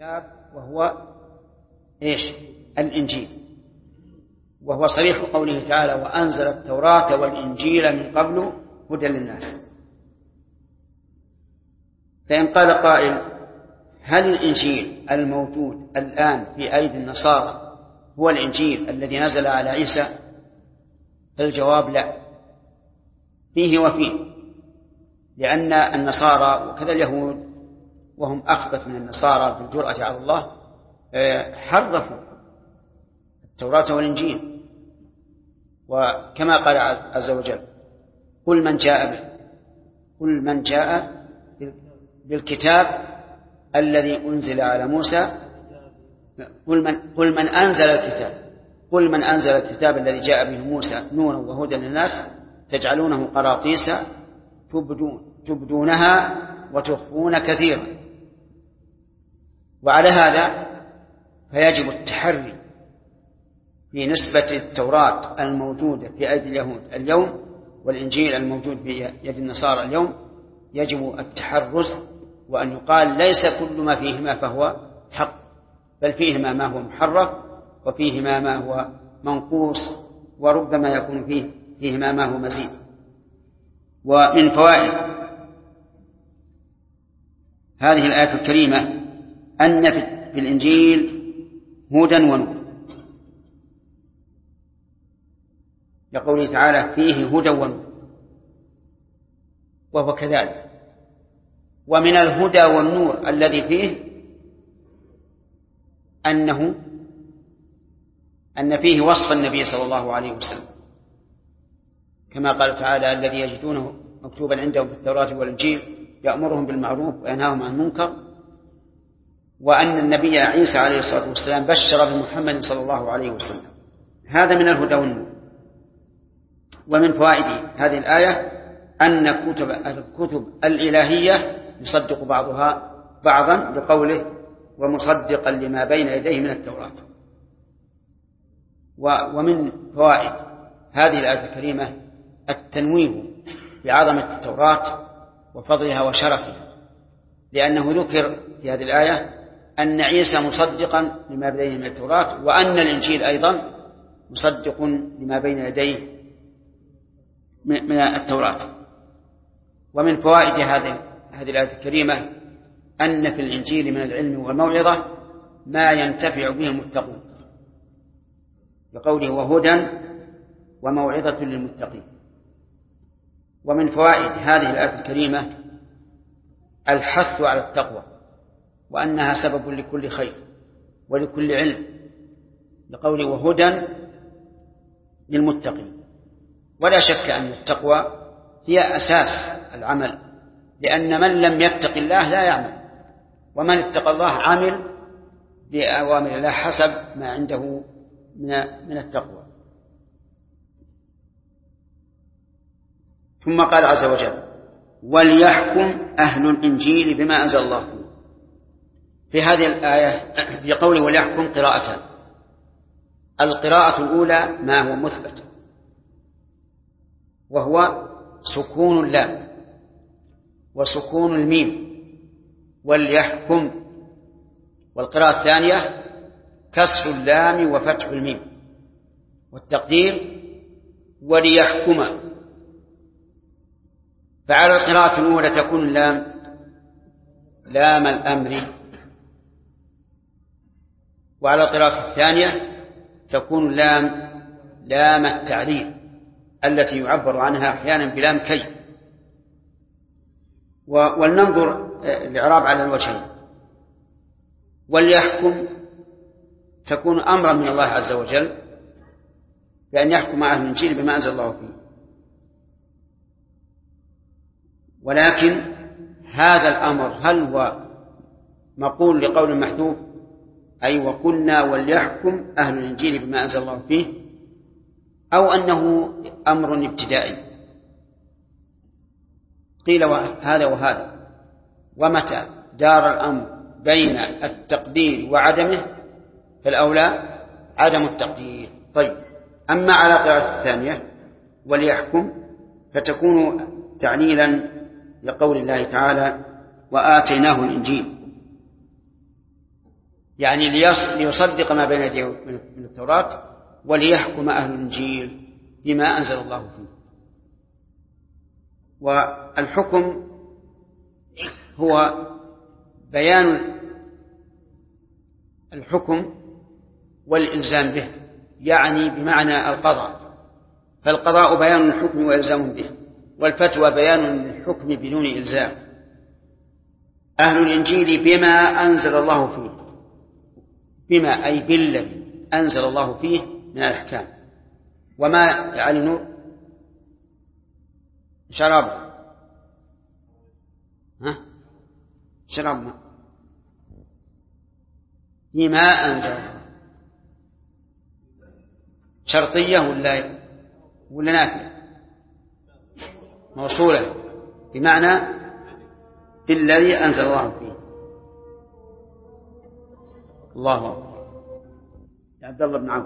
كتاب وهو إيش؟ الإنجيل، وهو صريح قوله تعالى وأنزل التوراة والإنجيل من قبل هدى للناس. فإن قال قائل هل الإنجيل الموجود الآن في أيدي النصارى هو الإنجيل الذي نزل على عيسى؟ الجواب لا، فيه وفيه، لأن النصارى وكذا اليهود وهم أخبث من النصارى في الجرأة على الله حرفوا التوراة والإنجيل، وكما قال عز وجل قل من جاء بالكتاب الذي أنزل على موسى قل من أنزل الكتاب الذي جاء به موسى نورا وهدى للناس تجعلونه قراطيس تبدونها وتخفون كثيرا. وعلى هذا فيجب التحري في نسبة التوراة الموجودة في أيدي اليهود اليوم والإنجيل الموجود في يد النصارى اليوم، يجب التحرز وأن يقال ليس كل ما فيهما فهو حق، بل فيهما ما هو محرف وفيهما ما هو منقوص، وربما يكون فيهما ما هو مزيد. ومن فوائد هذه الآية الكريمة أن في الإنجيل هدى ونور، لقوله تعالى فيه هدى ونور، وهو كذلك. ومن الهدى والنور الذي فيه أن فيه وصف النبي صلى الله عليه وسلم، كما قال تعالى الذي يجدونه مكتوبا عندهم في التوراة والإنجيل يأمرهم بالمعروف وينهاهم عن المنكر، وأن النبي عيسى عليه الصلاة والسلام بشر بمحمد صلى الله عليه وسلم. هذا من الهدى والنور. ومن فوائد هذه الآية أن الكتب الإلهية يصدق بعضها بعضا لقوله ومصدقا لما بين يديه من التوراة. ومن فوائد هذه الآية الكريمة التنويه بعظمة التوراة وفضلها وشرفها، لأنه ذكر في هذه الآية أن عيسى مصدقا لما بين يديه من التوراة، وأن الإنجيل أيضا مصدق لما بين يديه من التوراة. ومن فوائد هذه الآية الكريمة أن في الإنجيل من العلم والموعظة ما ينتفع به المتقون، بقوله وهدى وموعظة للمتقين. ومن فوائد هذه الآية الكريمة الحث على التقوى، وأنها سبب لكل خير ولكل علم، بقوله وهدى للمتقين. ولا شك أن التقوى هي أساس العمل، لأن من لم يتق الله لا يعمل، ومن اتقى الله عمل بأوامر الله حسب ما عنده من التقوى. ثم قال عز وجل وليحكم أهل الإنجيل بما أنزل الله فيه. في هذه الآية في قوله وليحكم قراءتان. القراءة الأولى ما هو مثبت، وهو سكون اللام وسكون الميم وليحكم، والقراءة الثانية كسر اللام وفتح الميم، والتقدير وليحكم. فعلى القراءة الأولى تكون اللام لام الأمر، وعلى القراءة الثانية تكون اللام لام التعليل التي يعبر عنها أحيانا بلام كي. ولننظر الإعراب على الوجهين. وليحكم تكون أمرا من الله عز وجل بأن يحكم أهل الإنجيل بما أنزل الله فيه، ولكن هذا الأمر هل هو مقول لقول محذوف أي وقلنا وليحكم أهل الإنجيل بما أنزل الله فيه، أو أنه أمر ابتدائي؟ قيل هذا وهذا، ومتى دار الأمر بين التقدير وعدمه فالأولى عدم التقدير. طيب، أما على القراءة الثانية وليحكم فتكون تعليلا لقول الله تعالى وآتيناه الإنجيل. يعني ليصدق ما بين يديه من التوراة، وليحكم أهل الإنجيل بما أنزل الله فيه. والحكم هو بيان الحكم والإلزام به، يعني بمعنى القضاء، فالقضاء بيان الحكم وإلزام به، والفتوى بيان الحكم بدون إلزام. أهل الإنجيل بما أنزل الله فيه، بما أي بالذي أنزل الله فيه من الأحكام. وما على نور شراب، شراب ما بما أنزل، شرطية ولا نافية؟ موصولة بمعنى بالذي أنزل الله فيه. الله أكبر. عبد الله بن عوف.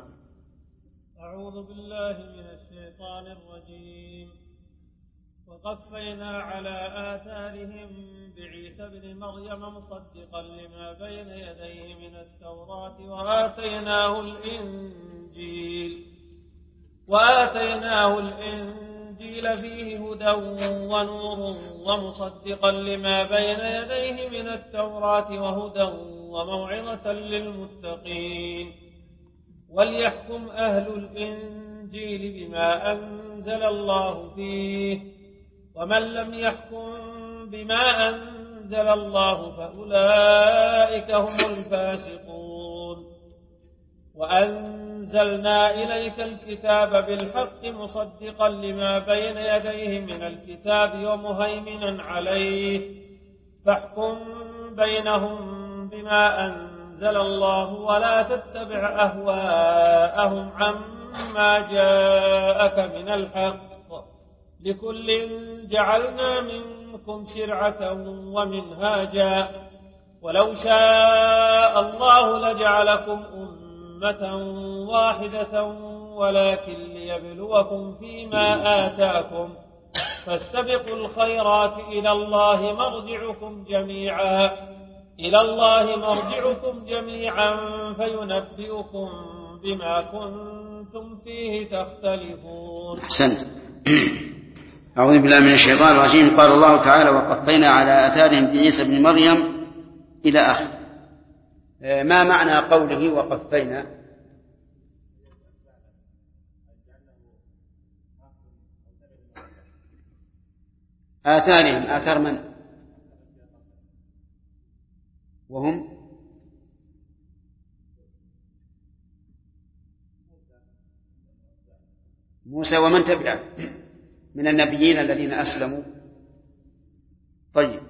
أعوذ بالله من الشيطان الرجيم. وقفينا على آثارهم بعيسى ابن مريم مصدقا لما بين يديه من التوراة وآتيناه الإنجيل فيه هدى ونور ومصدقا لما بين يديه من التوراة وهدى وموعظة للمتقين. وليحكم أهل الإنجيل بما أنزل الله فيه، ومن لم يحكم بما أنزل الله فأولئك هم الفاسقون. وأنزلنا إليك الكتاب بالحق مصدقا لما بين يديه من الكتاب ومهيمنا عليه، فاحكم بينهم بما أنزل الله ولا تتبع أهواءهم عما جاءك من الحق، لكل جعلنا منكم شرعة ومنهاجا، ولو شاء الله لجعلكم أمة واحدة ولكن ليبلوكم فيما آتاكم، فاستبقوا الخيرات إلى الله مرجعكم جميعا فينبئكم بما كنتم فيه تختلفون. أحسنت. أعوذ بالله من الشيطان الرجيم. قال الله تعالى: وقفينا على آثارهم بعيسى ابن مريم إلى آخر. ما معنى قوله وقفينا؟ آثارهم، آثار من؟ وهم موسى ومن تبعه من النبيين الذين أسلموا. طيب،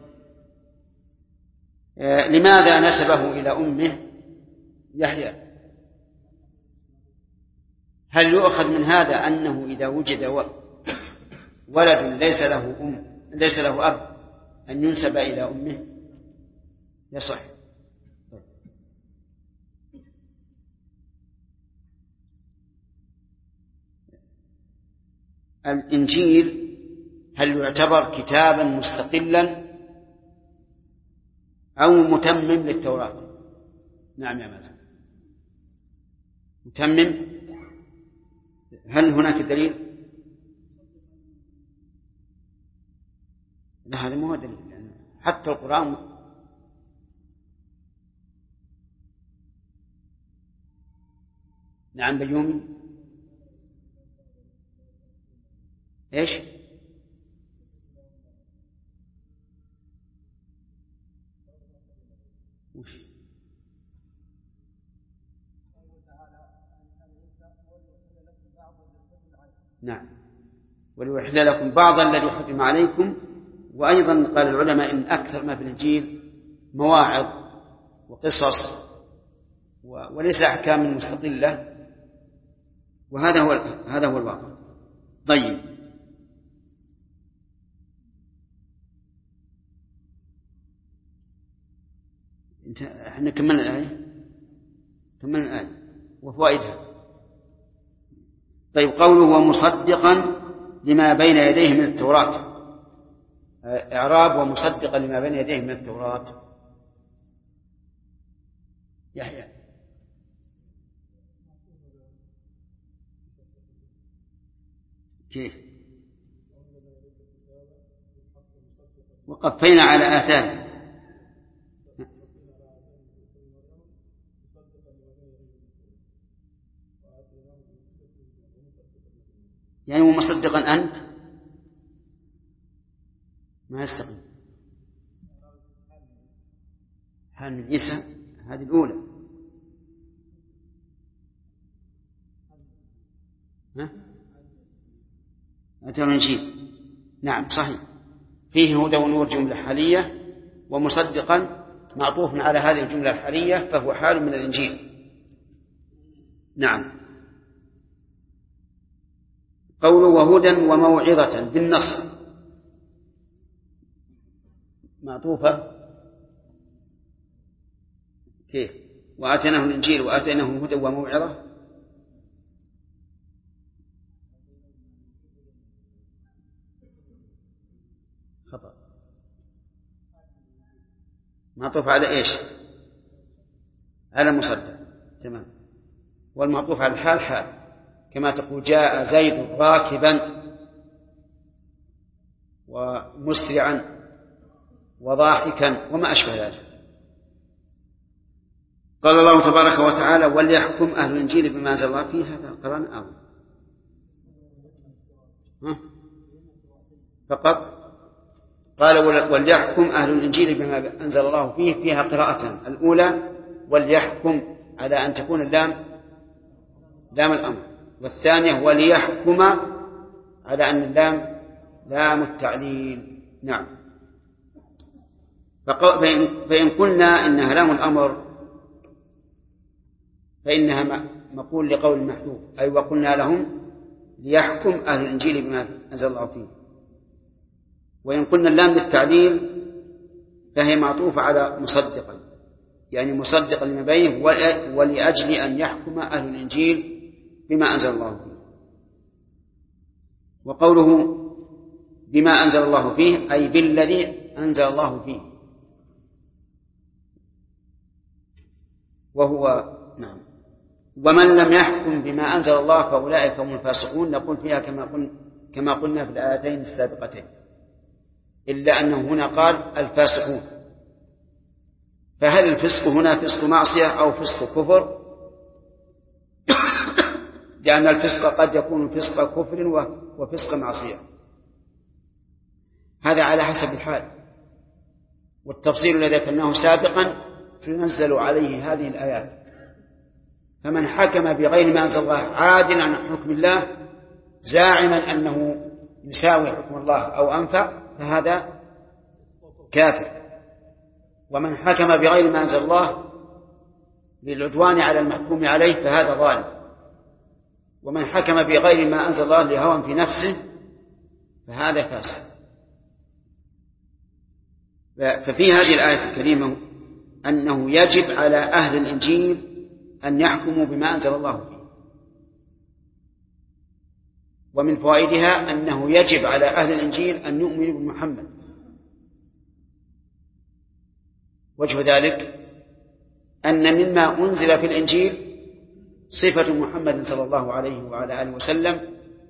لماذا نسبه إلى أمه يحيى؟ هل يؤخذ من هذا أنه إذا وجد ولد ليس له أب أن ينسب إلى أمه؟ يصح. الإنجيل هل يعتبر كتابا مستقلا أو متمم للتوراة؟ نعم يا مازن، متمم. هل هناك دليل؟ لا، هذا مو دليل، يعني حتى القرآن نعم. بيومي ايش؟ نعم، وليحل لكم بعض الذي حرم عليكم. وأيضا قال العلماء إن أكثر ما في الإنجيل مواعظ وقصص وليس أحكام مستقلة، وهذا هو الواقع. طيب، احنا كملنا الآية وفوائدها. طيب، قوله ومصدقا لما بين يديه من التوراة، إعراب ومصدقا لما بين يديه من التوراة. يحيى. كيف؟ وقفينا على آثار، يعني ومصدقا أنت ما يستقيم. حال من عيسى هذه الأولى. أتى الإنجيل، نعم صحيح، فيه هدى ونور جملة حالية، ومصدقا معطوف على هذه الجملة الحالية فهو حال من الإنجيل. نعم. قوله وهدى وموعظة بالنصر معطوفة كيف؟ وآتيناه الإنجيل وآتيناه هدى وموعظة، خطأ. معطوف على إيش؟ على مصدق، تمام. والمعطوف على الحال حال، كما تقول جاء زيد راكبا ومسرعا وضاحكا وما أشبه ذلك. قال الله تبارك وتعالى وليحكم أهل الإنجيل بما أنزل الله فيه. هذا القرآن أول فقط. قال وليحكم أهل الإنجيل بما أنزل الله فيه، فيها قراءتان، الأولى وليحكم على أن تكون اللام لام الأمر، والثانية وليحكم على أن اللام لام التعليل. نعم. فإن قلنا إنها لام الأمر فإنها مقول لقول محذوف، أي وقلنا لهم ليحكم أهل الإنجيل بما أنزل الله فيه. وإن قلنا اللام للتعليل فهي معطوفة على مصدقا، يعني مصدقا لما بينه ولأجل أن يحكم أهل الإنجيل بما أنزل الله فيه. وقوله بما أنزل الله فيه أي بالذي أنزل الله فيه، وهو نعم. ومن لم يحكم بما أنزل الله فأولئك هم الفاسقون، نقول فيها كما قلنا في الآيتين السابقتين، إلا أنه هنا قال الفاسقون. فهل الفسق هنا فسق معصية أو فسق كفر؟ لأن الفسق قد يكون فسق كفر وفسق معصية، هذا على حسب الحال. والتفصيل الذي ذكرناه سابقا تنزل عليه هذه الآيات. فمن حكم بغير ما أنزل الله عادلا عن حكم الله زاعما أنه يساوي حكم الله أو أنفع فهذا كافر. ومن حكم بغير ما أنزل الله للعدوان على المحكوم عليه فهذا ظالم. ومن حكم بغير ما أنزل الله لهوى في نفسه فهذا فاسق. ففي هذه الآية الكريمة أنه يجب على أهل الإنجيل أن يحكموا بما أنزل الله فيه. ومن فوائدها أنه يجب على أهل الإنجيل أن يؤمنوا بمحمد. وجه ذلك أن مما أنزل في الإنجيل صفة محمد صلى الله عليه وعلى آله وسلم،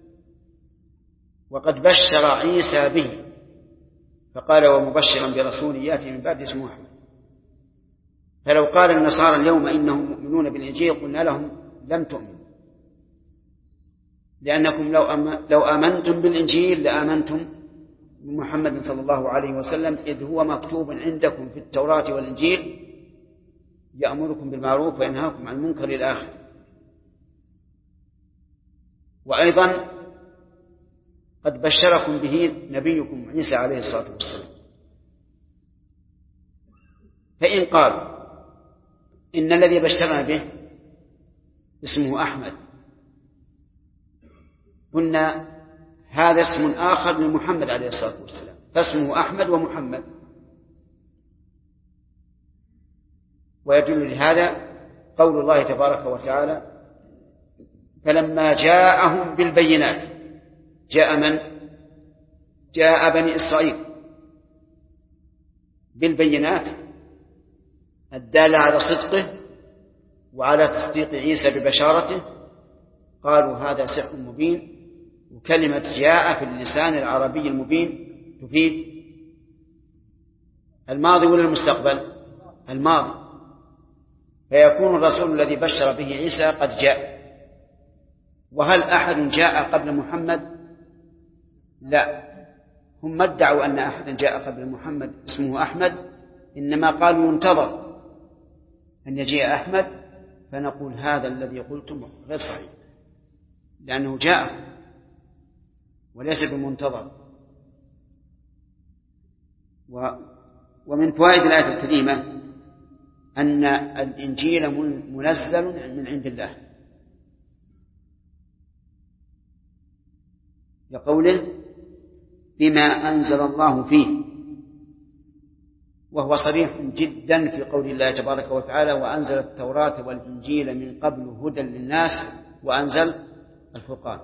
وقد بشر عيسى به فقال ومبشرا برسول يأتي من بعد اسمه أحمد. فلو قال النصارى اليوم إنهم مؤمنون بالإنجيل قلنا لهم لم تؤمنوا، لأنكم لو آمنتم بالإنجيل لآمنتم بمحمد صلى الله عليه وسلم، إذ هو مكتوب عندكم في التوراة والإنجيل يأمركم بالمعروف وينهاكم عن المنكر إلى آخره. وأيضا قد بشركم به نبيكم عيسى عليه الصلاة والسلام. فإن قال إن الذي بشرنا به اسمه أحمد، قلنا هذا اسم آخر من محمد عليه الصلاة والسلام، فاسمه أحمد ومحمد. ويدل لهذا قول الله تبارك وتعالى فلما جاءهم بالبينات. جاء من؟ جاء بني إسرائيل بالبينات الدالة على صدقه وعلى تصديق عيسى ببشارته قالوا هذا سحر مبين. وكلمة جاء في اللسان العربي المبين تفيد الماضي ولا المستقبل؟ الماضي، فيكون الرسول الذي بشر به عيسى قد جاء. وهل أحد جاء قبل محمد؟ لا، هم ما ادعوا أن أحدا جاء قبل محمد اسمه أحمد، إنما قالوا ينتظر أن يجيء أحمد، فنقول هذا الذي قلتم غير صحيح، لأنه جاء وليس بمنتظر. ومن فوائد الآية الكريمة أن الإنجيل منزل من عند الله، لقوله بما أنزل الله فيه، وهو صريح جدا في قول الله تبارك وتعالى وأنزل التوراة والإنجيل من قبل هدى للناس وأنزل الفرقان.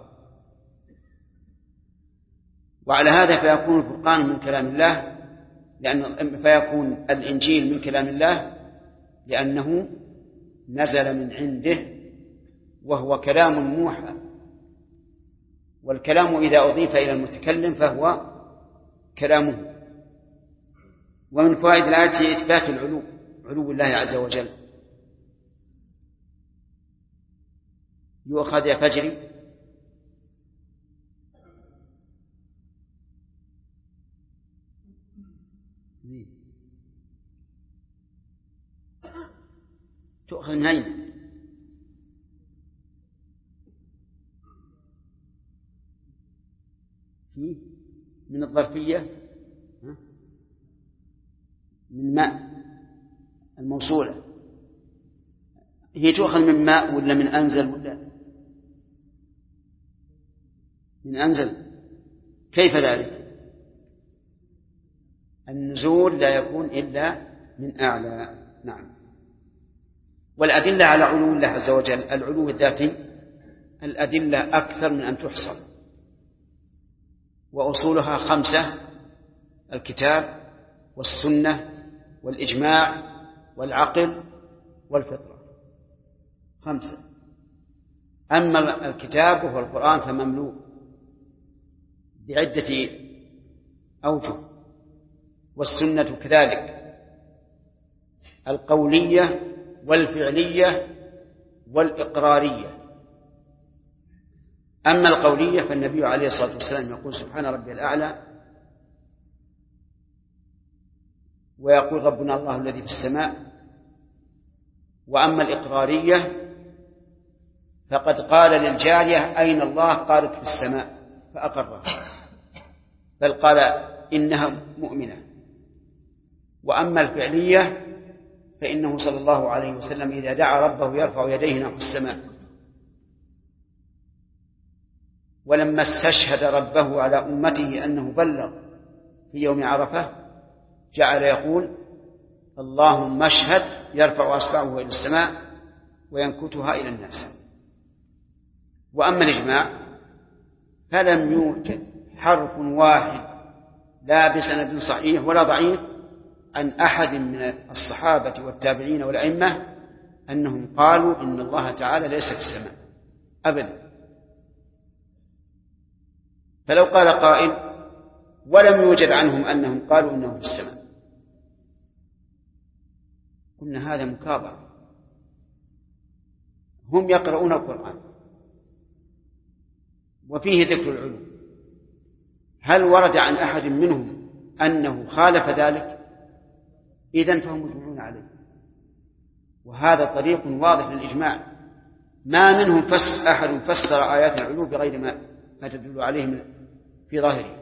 وعلى هذا فيكون الفرقان من كلام الله، فيكون الإنجيل من كلام الله لأنه نزل من عنده وهو كلام موحى، والكلام إذا أضيف إلى المتكلم فهو كلامه. ومن فوائد الآية إثبات علو الله عز وجل. يؤخذ يا فجري تؤخذ من أين؟ من الظرفية، من ماء الموصولة. هي تؤخذ من ماء ولا من أنزل ولا من أنزل؟ كيف ذلك؟ النزول لا يكون إلا من أعلى. نعم. والأدلة على علو الله عز وجل العلو الذاتي الأدلة أكثر من أن تحصر، وأصولها 5: الكتاب والسنة والإجماع والعقل والفطرة، 5. أما الكتاب وهو القرآن فمملوء بعدة أوجه، والسنة كذلك، القولية والفعلية والإقرارية. أما القولية فالنبي عليه الصلاة والسلام يقول سبحان ربي الأعلى، ويقول ربنا الله الذي في السماء. وأما الإقرارية فقد قال للجارية أين الله؟ قالت في السماء فأقرها، بل قال إنها مؤمنة. وأما الفعلية فإنه صلى الله عليه وسلم إذا دعا ربه يرفع يديه نحو السماء، ولما استشهد ربه على أمته أنه بلغ في يوم عرفة جعل يقول اللهم اشهد، يرفع أصبعه إلى السماء وينكتها إلى الناس. وأما الإجماع فلم يوجد حرف واحد لا بسند صحيح ولا ضعيف عن أحد من الصحابة والتابعين والأئمة أنهم قالوا إن الله تعالى ليس في السماء أبدا. فلو قال قائل ولم يوجد عنهم أنهم قالوا إنه في السماء قلنا هذا مكابرة. هم يقرؤون القرآن وفيه ذكر العلو، هل ورد عن أحد منهم أنه خالف ذلك؟ إذن فهم مجمعون عليه، وهذا طريق واضح للإجماع. ما منهم أحد فسر آيات العلو بغير ما تدل عليه في ظاهره.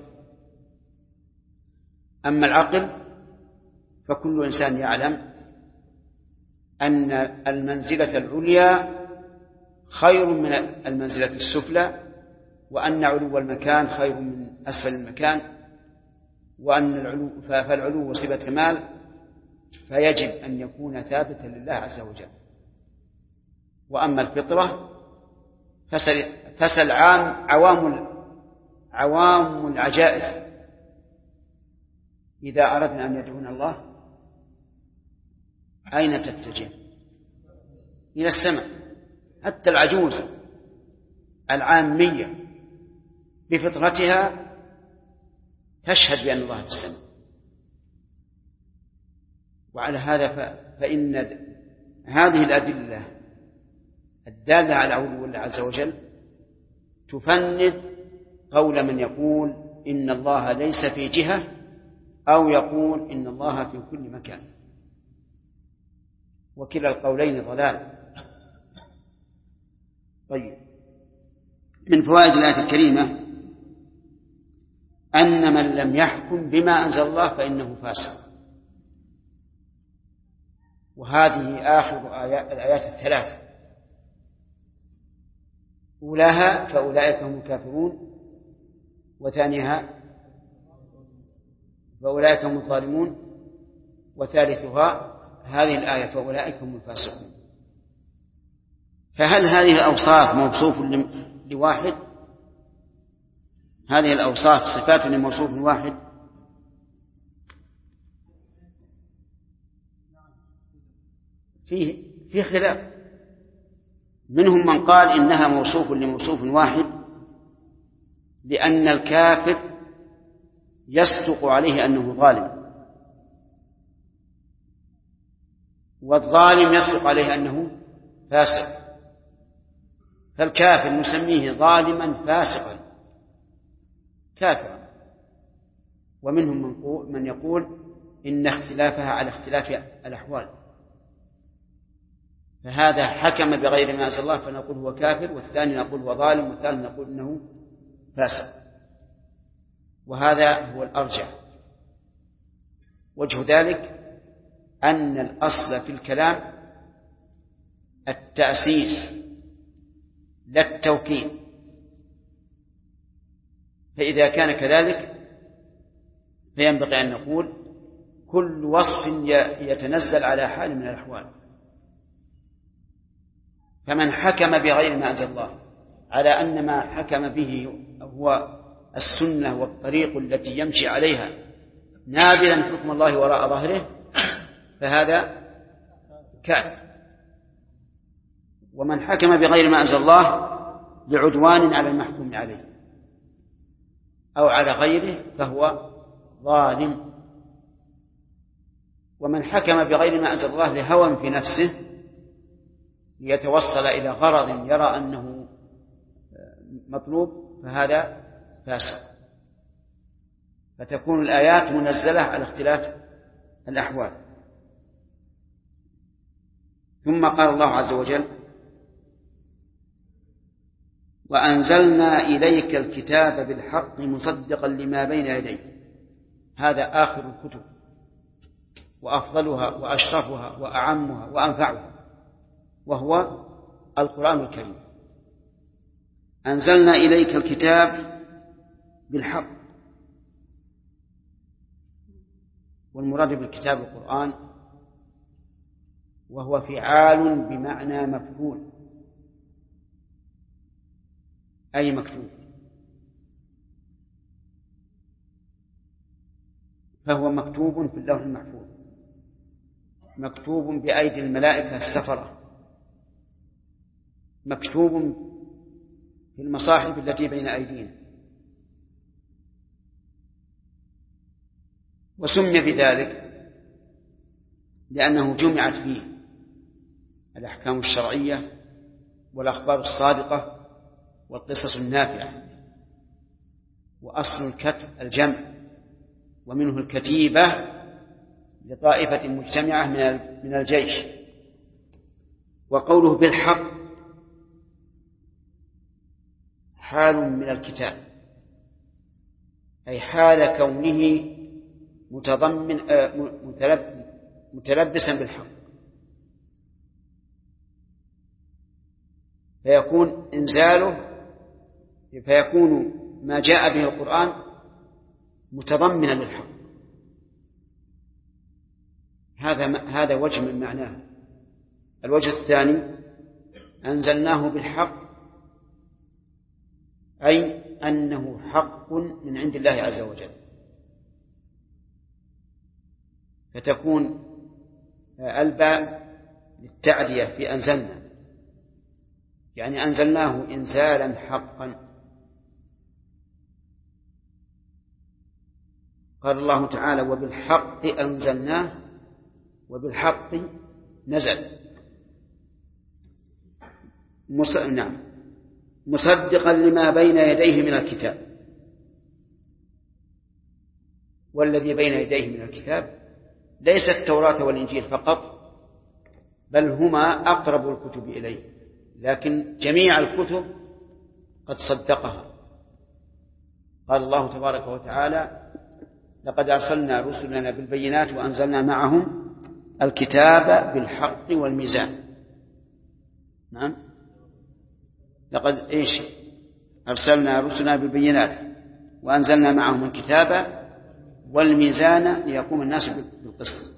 أما العقل فكل إنسان يعلم أن المنزلة العليا خير من المنزلة السفلى، وأن علو المكان خير من أسفل المكان، وأن فالعلو صفة كمال، فيجب أن يكون ثابتا لله عز وجل. وأما الفطرة فسل عوام العجائز إذا أردنا أن يدعون الله أين تتجه؟ إلى السماء. حتى العجوز العامية بفطرتها تشهد بأن الله في السماء. وعلى هذا فإن هذه الأدلة الدالة على علو الله عز وجل تفند قول من يقول إن الله ليس في جهة أو يقول إن الله في كل مكان، وكلا القولين ضلال. طيب، من فوائد الآية الكريمة أن من لم يحكم بما أنزل الله فإنه فاسق. وهذه آخر الآيات الثلاث، أولاها فأولئك هم الكافرون، وثانيها فأولئك هم الظالمون، وثالثها هذه الآية فأولئك هم الفاسقون. فهل هذه الأوصاف موصوف لواحد؟ هذه الأوصاف صفات لموصوف واحد؟ فيه خلاف. منهم من قال إنها موصوف لموصوف واحد، لأن الكافر يصدق عليه أنه ظالم، والظالم يصدق عليه أنه فاسق، فالكافر نسميه ظالما فاسقا كافرا. ومنهم من يقول إن اختلافها على اختلاف الأحوال، فهذا حكم بغير ما أنزل الله فنقول هو كافر، والثاني نقول هو ظالم، والثالث نقول إنه فاسق. وهذا هو الأرجح. وجه ذلك أن الأصل في الكلام التأسيس لا التوكيد، فإذا كان كذلك فينبغي أن نقول كل وصف يتنزل على حال من الأحوال. فمن حكم بغير ما أنزل الله على أن ما حكم به هو السنة والطريق التي يمشي عليها نابلا حكم الله وراء ظهره فهذا كافر. ومن حكم بغير ما أنزل الله لعدوان على المحكوم عليه أو على غيره فهو ظالم. ومن حكم بغير ما أنزل الله لهوى في نفسه ليتوصل إلى غرض يرى أنه مطلوب فهذا فاسق. فتكون الآيات منزلة على اختلاف الأحوال. ثم قال الله عز وجل وأنزلنا إليك الكتاب بالحق مصدقا لما بين يديه. هذا آخر الكتب وأفضلها وأشرفها وأعمها وأنفعها، وهو القرآن الكريم. أنزلنا إليك الكتاب بالحق، والمراد بالكتاب القرآن، وهو فعال بمعنى مفعول أي مكتوب، فهو مكتوب في اللوح المحفوظ، مكتوب بأيدي الملائكة السفرة، مكتوب في المصاحف التي بين أيدينا. وسمي بذلك لأنه جمعت فيه الأحكام الشرعية والأخبار الصادقة والقصص النافعة. وأصل الكتب الجمع، ومنه الكتيبة لطائفة مجتمعة من الجيش. وقوله بالحق حال من الكتاب، أي حال كونه متلبسا بالحق، فيكون ما جاء به القرآن متضمنا للحق. هذا وجه من معناه. الوجه الثاني أنزلناه بالحق، أي أنه حق من عند الله عز وجل، فتكون الباء للتعدية في أنزلنا، يعني أنزلناه إنزالا حقا. قال الله تعالى وبالحق أنزلناه وبالحق نزل. نعم، مصدقا لما بين يديه من الكتاب. والذي بين يديه من الكتاب ليس التوراة والإنجيل فقط، بل هما أقرب الكتب إليه، لكن جميع الكتب قد صدقها. قال الله تبارك وتعالى لقد أرسلنا رسلنا بالبينات وأنزلنا معهم الكتاب بالحق والميزان. نعم، لقد أرسلنا رسلنا بالبينات وأنزلنا معهم الكتاب والميزان ليقوم الناس بالقسط.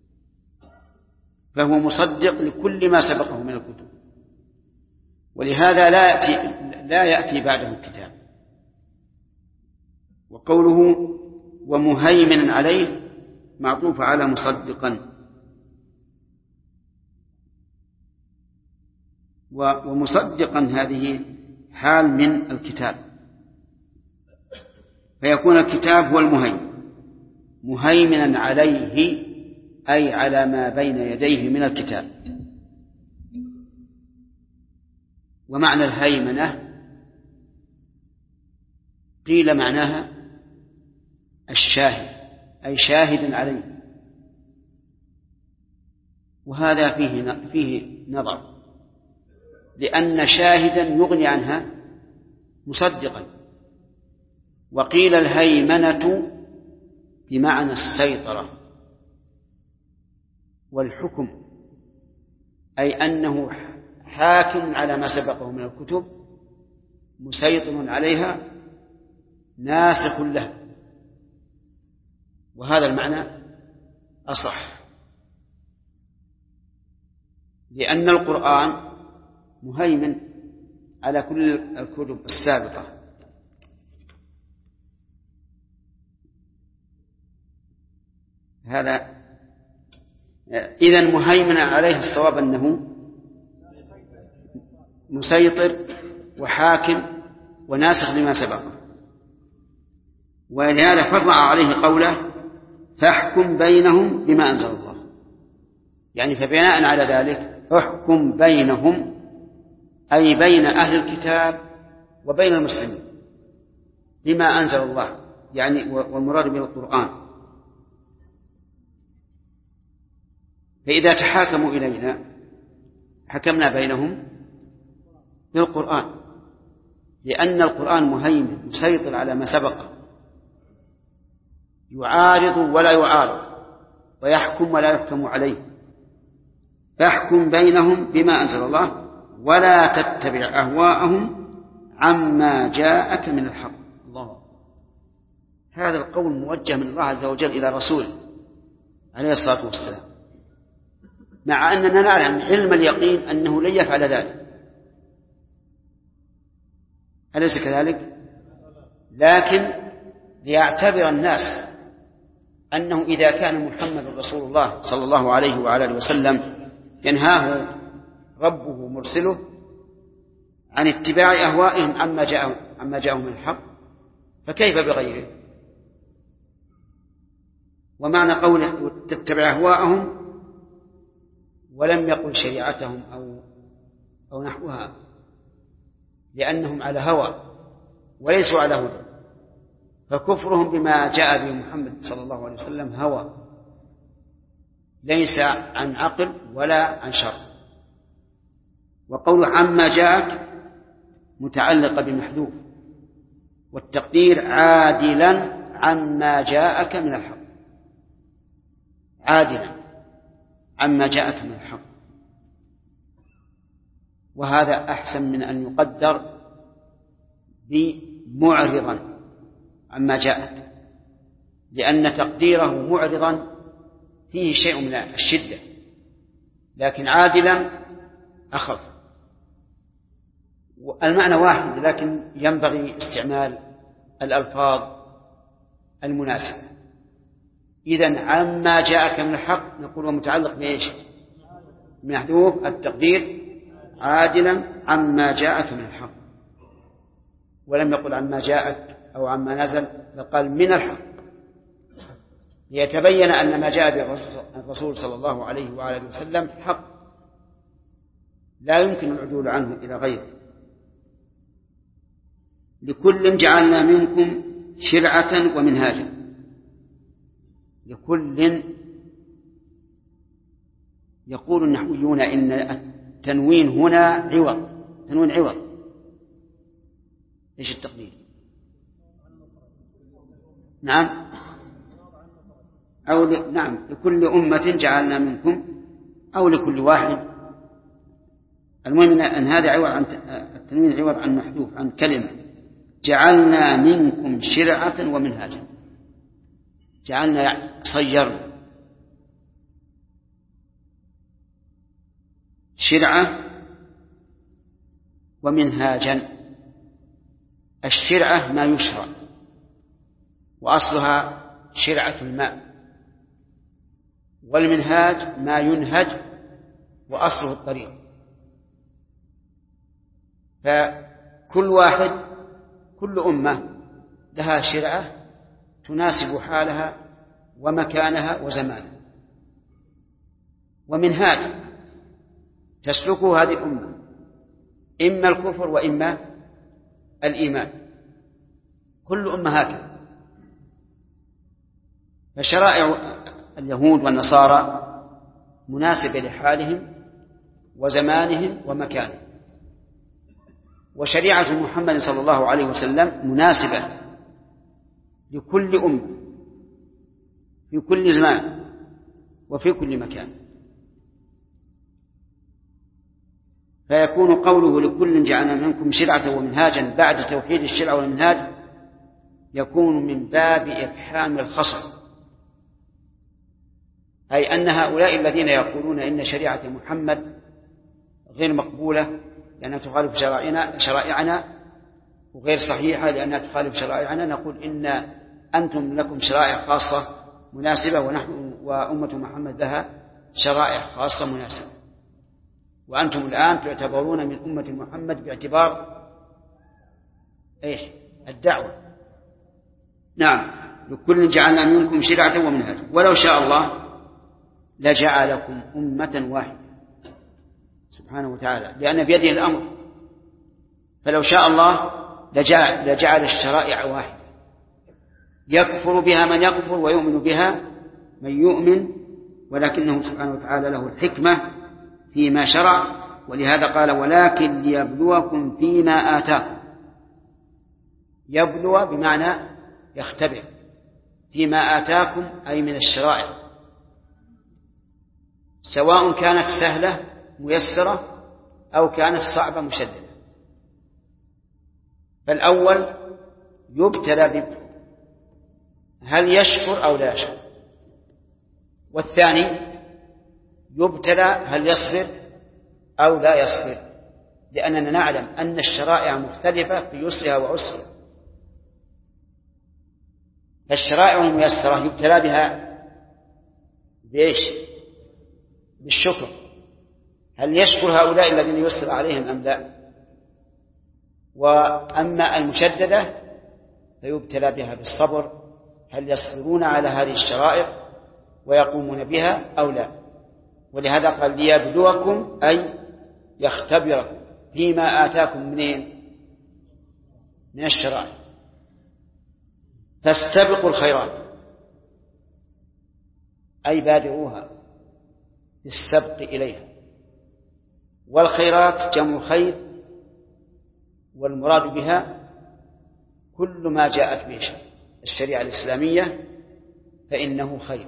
فهو مصدق لكل ما سبقه من الكتب، ولهذا لا يأتي بعده الكتاب. وقوله ومهيمنا عليه معطوف على مصدقا. ومصدقا هذه حال من الكتاب، فيكون الكتاب هو المهيمن، مهيمنا عليه أي على ما بين يديه من الكتاب. ومعنى الهيمنة قيل معناها الشاهد، أي شاهد عليه، وهذا فيه نظر، لأن شاهدا يغني عنها مصدقا. وقيل الهيمنة بمعنى السيطرة والحكم، أي أنه حاكم على ما سبقه من الكتب، مسيطر عليها، ناسخ لها. وهذا المعنى أصح، لأن القرآن مهيمن على كل الكتب السابقة. هذا إذن مهيمنا عليه الصواب أنه مسيطر وحاكم وناسخ لما سبقه. ولهذا فرع عليه قوله فاحكم بينهم بما أنزل الله، يعني فبناء على ذلك احكم بينهم، أي بين أهل الكتاب وبين المسلمين بما أنزل الله، يعني والمراد به القرآن. فإذا تحاكموا إلينا حكمنا بينهم بالقرآن، لأن القرآن مهيمن مسيطر على ما سبقه، يعارض ولا يعارض، ويحكم ولا يحكم عليه. فاحكم بينهم بما أنزل الله ولا تتبع أهواءهم عما جاءك من الحق. الله، هذا القول موجه من الله عز وجل إلى رسوله عليه الصلاة والسلام، مع أننا نعلم علم اليقين أنه لن يفعل ذلك، أليس كذلك؟ لكن ليعتبر الناس أنه إذا كان محمد رسول الله صلى الله عليه وعلى آله وسلم ينهاه ربه مرسله عن اتباع أهوائهم عما جاءهم من الحق، فكيف بغيره؟ ومعنى قوله تتبع أهواءهم ولم يقل شريعتهم أو نحوها، لأنهم على هوى وليسوا على هدى، فكفرهم بما جاء به محمد صلى الله عليه وسلم هوى، ليس عن عقل ولا عن شرع. وقول عما جاءك متعلق بمحذوف، والتقدير عادلا عما جاءك من الحق، عادلا عما جاءك من الحق. وهذا أحسن من أن يقدر بمعرضا عما جاءك، لأن تقديره معرضا فيه شيء من الشدة، لكن عادلا أخف. المعنى واحد، لكن ينبغي استعمال الألفاظ المناسبة. إذن عما جاءك من الحق نقول متعلق بإيش؟ محذوف التقدير عادلا عما جاءك من الحق، ولم يقل عما جاءك أو عما نزل، فقال من الحق، ليتبين أن ما جاء به الرسول صلى الله عليه وآله وسلم حق لا يمكن العدول عنه إلى غيره. لكل جعلنا منكم شرعة ومنهاجا. لكل، يقول النحويون إن التنوين هنا عوض، تنوين عوض. إيش التقدير؟ نعم، نعم، لكل أمة جعلنا منكم، أو لكل واحد. المهم أن هذا عوض عن التنوين، عوض عن محذوف عن كلمة جعلنا منكم شرعة ومنهاجا. جعلنا صيرنا، شرعة ومنهاجا. الشرعة ما يشرع، وأصلها شرعة الماء، والمنهاج ما ينهج وأصله الطريق. فكل واحد، كل أمة لها شرعة تناسب حالها ومكانها وزمانها، ومنهاج تسلكه هذه الأمة، إما الكفر وإما الإيمان. كل أمة هكذا. فشرائع اليهود والنصارى مناسبة لحالهم وزمانهم ومكانهم، وشريعة محمد صلى الله عليه وسلم مناسبة لكل أمة في كل زمان وفي كل مكان. فيكون قوله لكل جعلنا منكم شرعة ومنهاجا بعد توحيد الشرع والمنهاج يكون من باب إفحام الخصم، أي أن هؤلاء الذين يقولون إن شريعة محمد غير مقبولة لأنها تخالف شرائعنا وغير صحيحة لأنها تخالف شرائعنا، نقول إن أنتم لكم شرائع خاصة مناسبة، ونحن وأمة محمد لها شرائع خاصة مناسبة، وأنتم الآن تعتبرون من أمة محمد باعتبار إيش؟ الدعوة. نعم، لكل جعلنا منكم شرعة ومنهاجا ولو شاء الله لجعلكم أمة واحدة سبحانه وتعالى، لأن بيده الأمر. فلو شاء الله لجعل الشرائع واحدة يكفر بها من يكفر ويؤمن بها من يؤمن، ولكنه سبحانه وتعالى له الحكمة فيما شرع. ولهذا قال ولكن ليبلوكم فيما آتاكم. يبلو بمعنى يختبر، فيما آتاكم أي من الشرائع، سواء كانت سهلة ميسرة أو كانت صعبة مشددة. فالأول يبتلى هل يشكر أو لا يشكر، والثاني يبتلى هل يصبر أو لا يصبر، لأننا نعلم أن الشرائع مختلفة في يسرها وعسرها. فالشرائع الميسرة يبتلى بها بإيش؟ بالشكر، هل يشكر هؤلاء الذين يسر عليهم أم لا؟ وأما المشددة فيبتلى بها بالصبر، هل يصبرون على هذه الشرائع ويقومون بها أو لا. ولهذا قال ليبلوكم أي يختبركم فيما آتاكم من الشرائع. فاستبقوا الخيرات أي بادروها بالسبق إليها. والخيرات جمع خير، والمراد بها كل ما جاءت به الشريعة الإسلامية فإنه خير.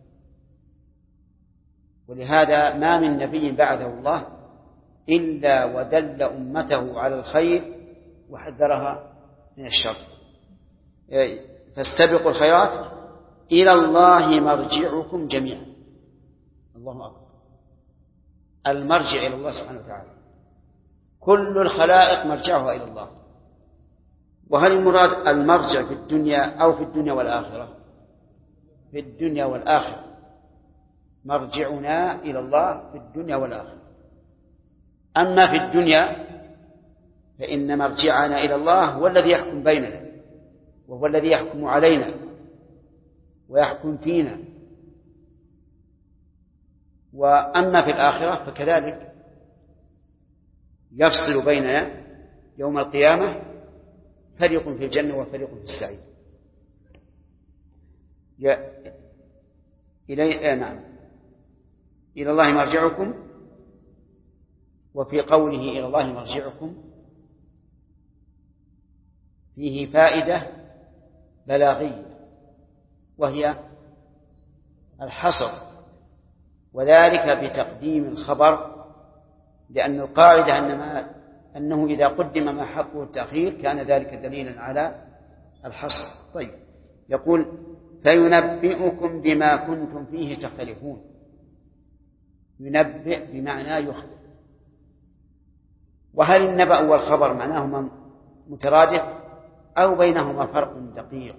ولهذا ما من نبي بعده الله إلا ودل أمته على الخير وحذرها من الشر. فاستبقوا الخيرات إلى الله مرجعكم جميعا. الله أكبر، المرجع إلى الله سبحانه وتعالى، كل الخلائق مرجعها إلى الله. وهل المراد المرجع في الدنيا أو في الدنيا والآخرة؟ في الدنيا والآخرة، مرجعنا إلى الله في الدنيا والآخرة. أما في الدنيا فإن مرجعنا إلى الله هو الذي يحكم بيننا، وهو الذي يحكم علينا ويحكم فينا. وأما في الآخرة فكذلك يفصل بيننا يوم القيامة، فريق في الجنة وفريق في السعير. إلى الله مرجعكم، وفي قوله إلى الله مرجعكم فيه فائدة بلاغية، وهي الحصر، وذلك بتقديم الخبر، لأن القاعدة أنه إذا قدم ما حقه التأخير كان ذلك دليلا على الحصر. طيب، يقول فينبئكم بما كنتم فيه تختلفون. ينبئ بمعنى يخبر. وهل النبأ والخبر معناهما مترادف أو بينهما فرق دقيق؟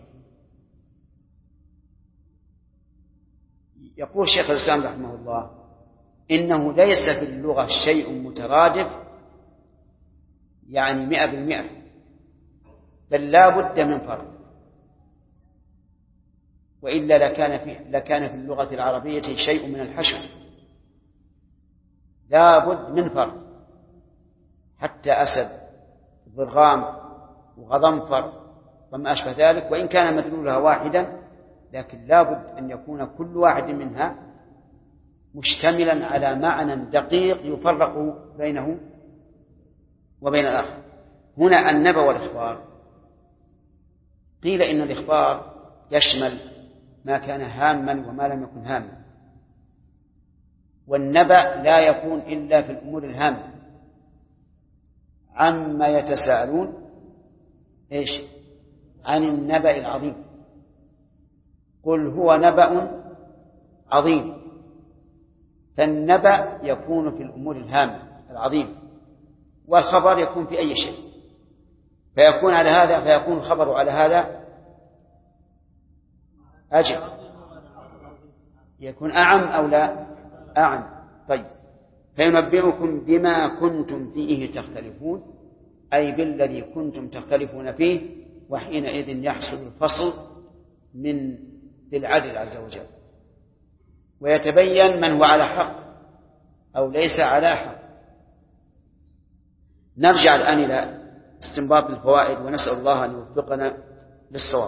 يقول شيخ الإسلام رحمه الله إنه ليس في اللغة شيء مترادف يعني 100%، بل لا بد من فرق، وإلا لكان في اللغة العربية شيء من الحشو. لا بد من فرق، حتى أسد ضرغام وغضنفر وما أشبه ذلك، وإن كان مدلولها واحدا لكن لا بد أن يكون كل واحد منها مشتملا على معنى دقيق يفرق بينه وبين الآخر. هنا النبأ والإخبار، قيل إن الإخبار يشمل ما كان هاما وما لم يكن هاما، والنبأ لا يكون إلا في الأمور الهامة. عما يتساءلون إيش؟ عن النبأ العظيم، قل هو نبأ عظيم. فالنبأ يكون في الأمور الهامة العظيم، والخبر يكون في أي شيء، فيكون الخبر على هذا أجل، يكون أعم أو لا أعم. طيب، فينبئكم بما كنتم فيه تختلفون، أي بالذي كنتم تختلفون فيه، وحينئذ يحصل الفصل من العدل عز وجل، ويتبين من هو على حق أو ليس على حق. نرجع الآن إلى استنباط الفوائد، ونسأل الله أن يوفقنا للصواب.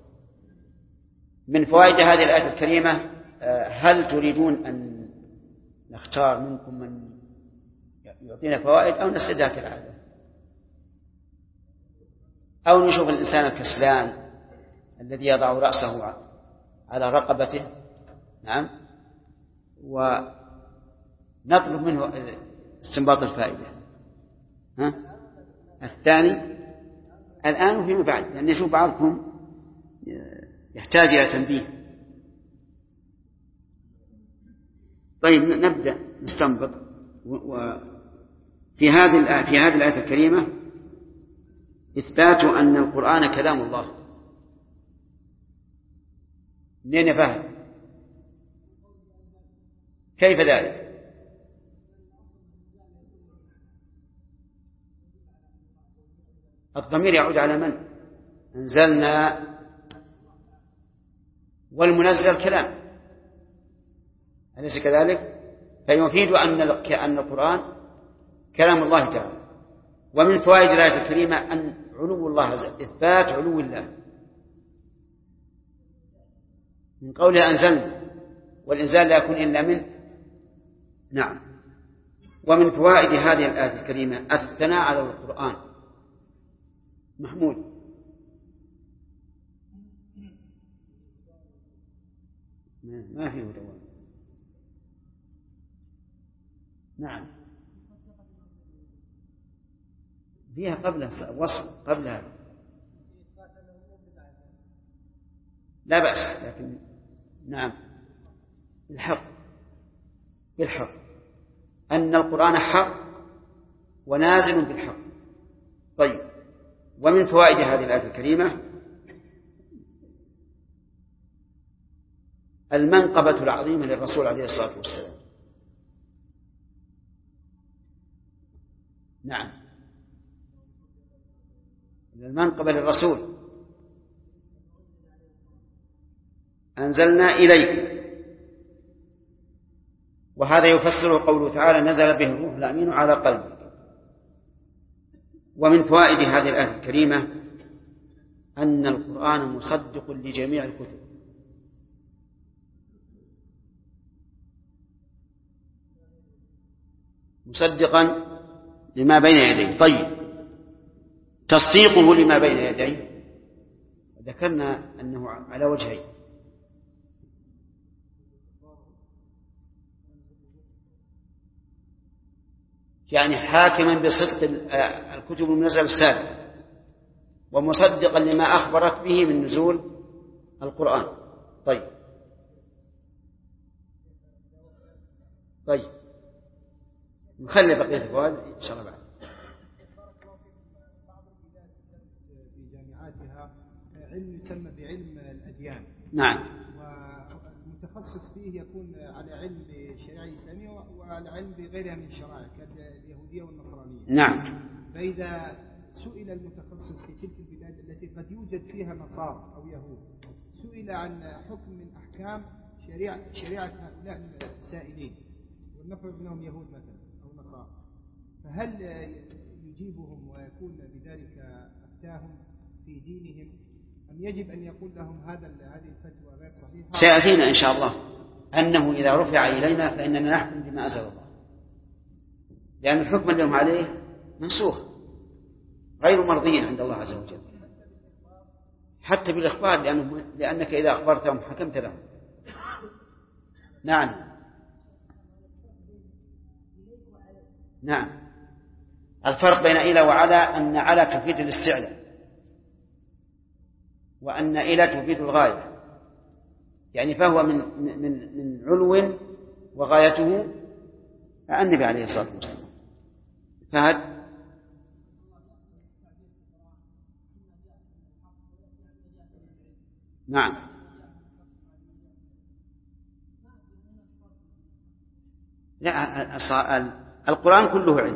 من فوائد هذه الآية الكريمة، هل تريدون أن نختار منكم من يعطينا فوائد أو نسردها كالعادة، أو نشوف الإنسان الكسلان الذي يضع رأسه على رقبته، نعم، ونطلب منه استنباط الفائدة. الثاني الآن وفيما بعد، لأن نشوف بعضكم يحتاج إلى تنبيه. طيب، نبدأ نستنبط. في هذه الآية الكريمة إثبات أن القرآن كلام الله. منين فهم؟ كيف ذلك؟ الضمير يعود على من؟ أنزلنا، والمنزل كلام، أليس كذلك؟ فيفيد أن القرآن كلام الله تعالى. ومن فوائد الآية الكريمة أن علو الله، إثبات علو الله من قوله أنزلنا، والإنزال لا يكون إلا من. نعم. ومن فوائد هذه الآية الكريمة الثناء على القرآن. محمود، ما فيه دوام. نعم، فيها قبلها وصف، قبلها لا بأس، لكن نعم بالحق أن القرآن حق ونازل بالحق. طيب، ومن فوائد هذه الآية الكريمة المنقبة العظيمة للرسول عليه الصلاة والسلام. نعم، المنقبة للرسول. أنزلنا إليك، وهذا يفسره قوله تعالى نزل به الروح الأمين على قلبك. ومن فوائد هذه الآية الكريمة أن القرآن مصدق لجميع الكتب، مصدقا لما بين يديه. طيب، تصديقه لما بين يديه ذكرنا أنه على وجهين، يعني حاكما بصدق الكتب المنزلة السابقة، ومصدقا لما أخبرت به من نزول القرآن. طيب نخلي بقية الفوائد إن شاء الله بعد. بعض البلاد في جامعاتها علم يسمى بعلم الأديان. نعم. والمتخصص فيه يكون على علم بالشريعة الإسلامية وعلى علم بغيرها من الشرائع كاليهودية والنصرانية. نعم. فإذا سئل المتخصص في تلك البلاد التي قد يوجد فيها نصارى أو يهود، سئل عن حكم من أحكام شريعة هؤلاء السائلين، ولنفرض أنهم يهود مثلا أو نصارى، فهل يجيبهم ويكون بذلك أفتاهم في دينهم، أم يجب أن يقول لهم هذه الفتوى غير صحيحة؟ سيأتينا إن شاء الله أنه إذا رفع إلينا فإننا نحكم بما أنزل الله، لأن الحكم لهم عليه منسوخ غير مرضي عند الله عز وجل، حتى بالإخبار، لأنك إذا أخبرتهم حكمت لهم. نعم. نعم، الفرق بين إلى وعلى أن على تفيد الاستعلاء، وأن إلى تفيد الغاية، يعني فهو من علو وغايته النبي عليه الصلاة والسلام. فهد. نعم. لا، القرآن كله علم.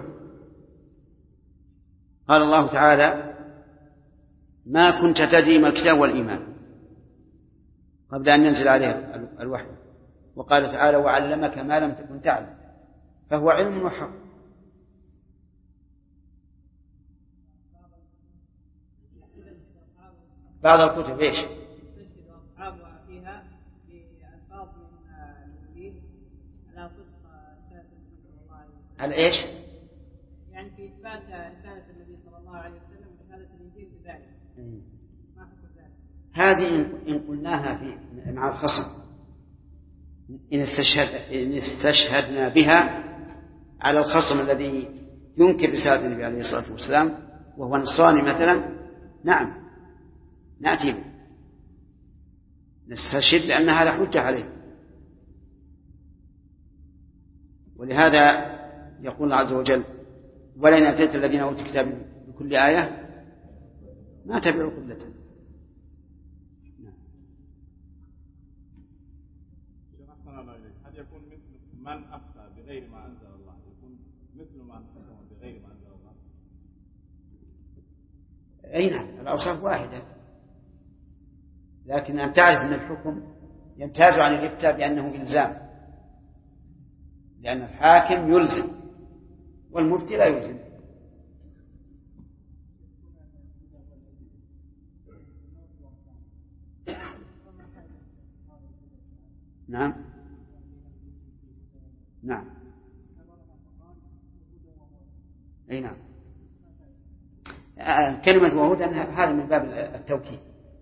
قال الله تعالى ما كنت تدري ما الكتاب والإيمان قبل أن ينزل عليه الوحي، وقال تعالى وعلمك ما لم تكن تعلم، فهو علم وحق. بعض الكتب ايش؟ أصحابها فيها بألفاظ من الإنجيل على صدق رسالة النبي صلى الله عليه وسلم. على ايش؟ يعني في إثبات رسالة النبي صلى الله عليه وسلم ورسالة الإنجيل بذلك. ما حكم ذلك؟ هذه إن قلناها مع الخصم، إن استشهدنا بها على الخصم الذي ينكر رسالة النبي عليه الصلاة والسلام وهو نصراني مثلا، نعم نأتي به، نستشهد بأن هذا حجة عليه. ولهذا يقول الله عز وجل ولئن أتيت الذين أوتوا الكتاب بكل آية ما تبعوا قبلته. هل يكون مثل من أفتى بغير ما أنزل الله يكون مثل من أفتى بغير ما أنزل الله؟ أي نعم، الأوصاف واحدة، لكن أن تعرف أن الحكم يمتاز عن الإفتاء بأنه إلزام، لأن الحاكم يلزم والمفتي لا يلزم. نعم. نعم. أي نعم. كلمة وهدى هذا من باب التوكيد.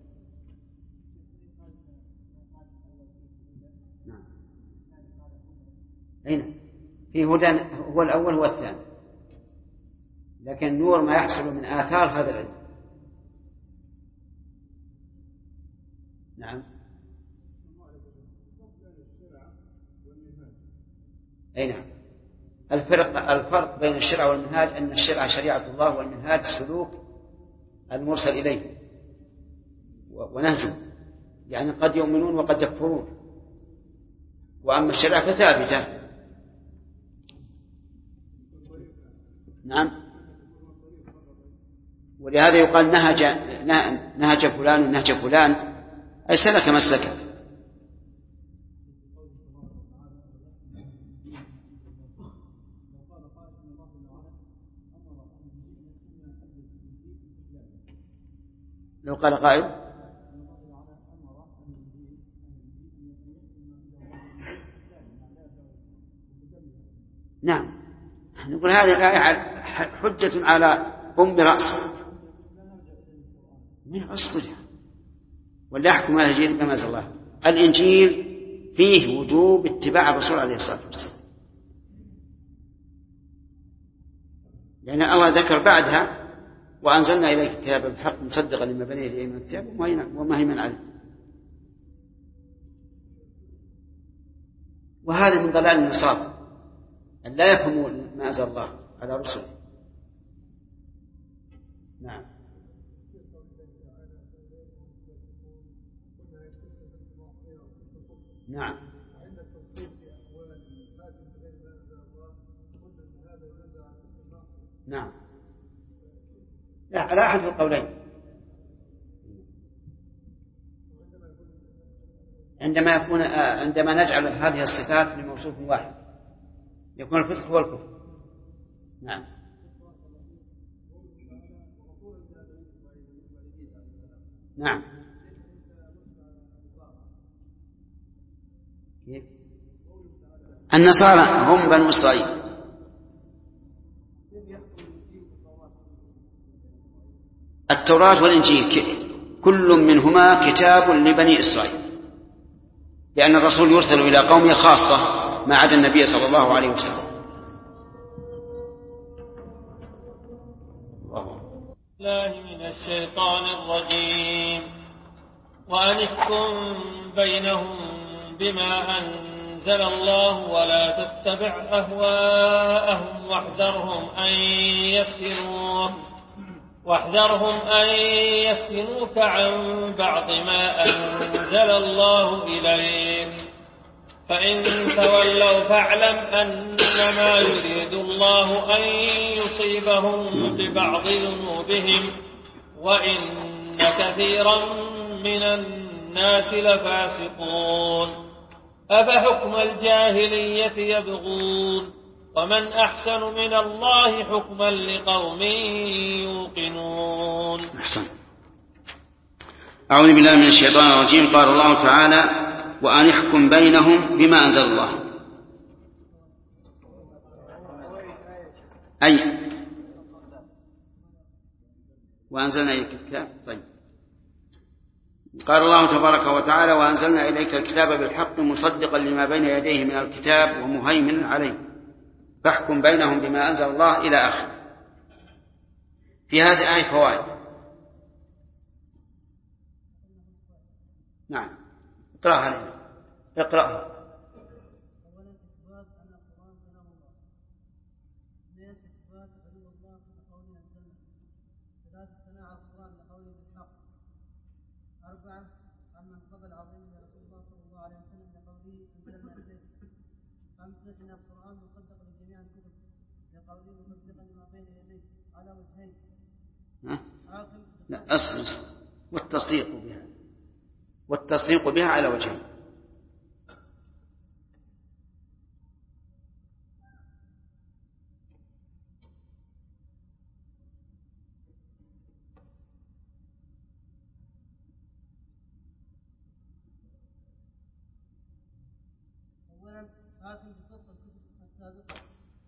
نعم. أي نعم. في هدى هو الأول هو الثاني، لكن نور ما يحصل من آثار هذا العلم. نعم. أي نعم. الفرق بين الشرع والمنهاج أن الشرع شريعة الله والمنهاج سلوك المرسل إليه ونهجه، يعني قد يؤمنون وقد يكفرون، وأما الشرع فثابتة. نعم. ولهذا يقال نهج فلان نهج فلان، أي سلك مسلكه. لو قال قائل نعم، نقول هذه الآية حجة على أم رأس من أصلها، ولا يحكم على الإنجيل كما أنزل الله. الإنجيل فيه وجوب اتباع الرسول عليه الصلاة والسلام، لأن الله ذكر بعدها وأنزلنا إليك الكتاب بالحق مصدقا لما بين يديه من الكتاب ومهيمنا عليه. وهذا من ضلال النصارى أن لا يفهموا ما أنزل الله على رسله. نعم. نعم. نعم. لا، على أحد القولين. عندما نجعل هذه الصفات لموصوف واحد يكون الفسق هو الكفر. نعم. نعم. النصارى هم بنو إسرائيل. التوراة والإنجيل كل منهما كتاب لبني إسرائيل، لأن الرسول يرسل إلى قومه خاصة ما عدا النبي صلى الله عليه وسلم. الله من الشيطان الرجيم. وأن احكم بينهم بما أنزل الله ولا تتبع أهواءهم واحذرهم أن يفتنوك عن بعض ما أنزل الله إليك، فإن تولوا فاعلم أنما يريد الله أن يصيبهم ببعض ذنوبهم وإن كثيرا من الناس لفاسقون. أفحكم الجاهلية يبغون ومن أحسن من الله حكما لقوم يوقنون. أحسن. أعوذ بالله من الشيطان الرجيم. قال الله تعالى: وأن احكم بينهم بما أنزل الله. أي وأنزلنا إليك الكتاب. طيب، قال الله تبارك وتعالى: وأنزلنا إليك الكتاب بالحق مصدقا لما بين يديه من الكتاب ومهيمنا عليه فاحكم بينهم بما أنزل الله إلى آخره. في هذه الآية فوائد. نعم، اقرأها لنا. اقرأها. لا، أصل والتصديق بها على وجهين. أولا حاكم بصدق الكتب السابقة.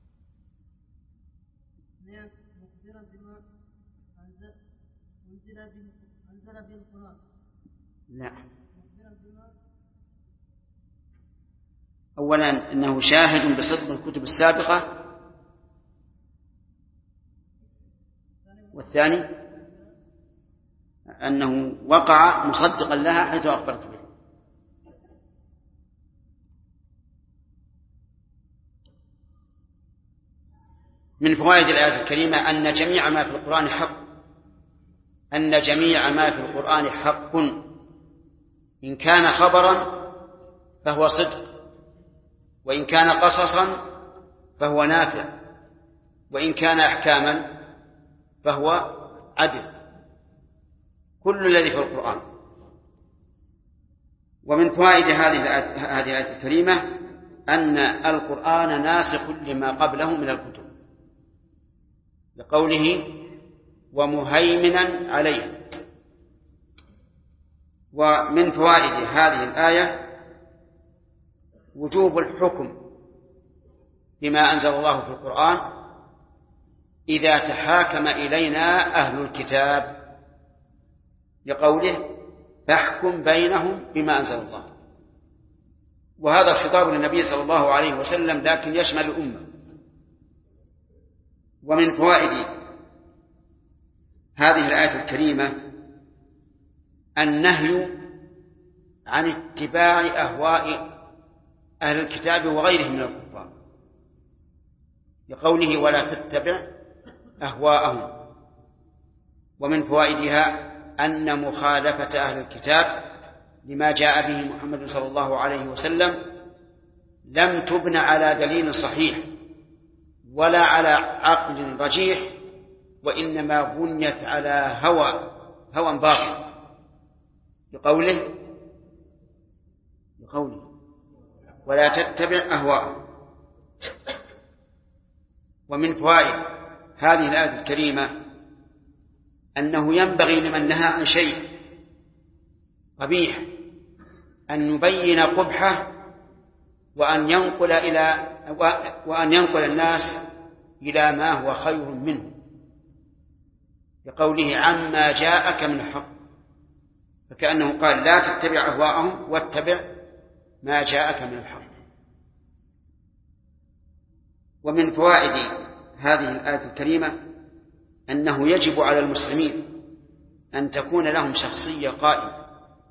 اثنين مخبرا بما أنزل به القرآن. لا، أولا أنه شاهد بصدق الكتب السابقة، والثاني أنه وقع مصدقا لها حيث أخبرت به. من فوائد الآية الكريمة أن جميع ما في القرآن حق، أن جميع ما في القرآن حق، إن كان خبرا فهو صدق، وإن كان قصصا فهو نافع، وإن كان أحكاما فهو عدل، كل الذي في القرآن. ومن فوائد هذه الآية الكريمة أن القرآن ناسخ لما قبله من الكتب، لقوله ومهيمنا عليه. ومن فوائد هذه الآية وجوب الحكم بما أنزل الله في القرآن إذا تحاكم إلينا أهل الكتاب، لقوله فاحكم بينهم بما أنزل الله. وهذا الخطاب للنبي صلى الله عليه وسلم لكن يشمل الأمة. ومن فوائد هذه الآية الكريمة النهي عن اتباع أهواء أهل الكتاب وغيرهم من الكفار، لقوله ولا تتبع أهواءهم. ومن فوائدها أن مخالفة أهل الكتاب لما جاء به محمد صلى الله عليه وسلم لم تبن على دليل صحيح ولا على عقل رجيح، وإنما بنيت على هوى باطل، لقوله ولا تتبع أهواءهم. ومن فوائد هذه الآية الكريمة أنه ينبغي لمن نهى عن شيء قبيح أن يبين قبحه وأن ينقل الناس إلى ما هو خير منه، لقوله عما جاءك من الحق، فكأنه قال لا تتبع أهواءهم واتبع ما جاءك من الحق. ومن فوائد هذه الآية الكريمة أنه يجب على المسلمين أن تكون لهم شخصية قائمة،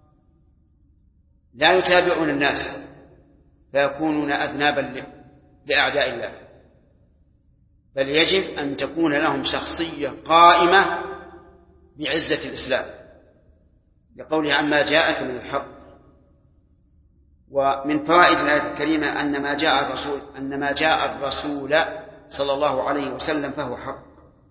لا يتابعون الناس فيكونون أذنابا لأعداء الله، بل يجب أن تكون لهم شخصية قائمة بعزة الإسلام، لقوله عما جاءك من الحق. ومن فوائد الآية الكريمة أن ما جاء الرسول صلى الله عليه وسلم فهو حق.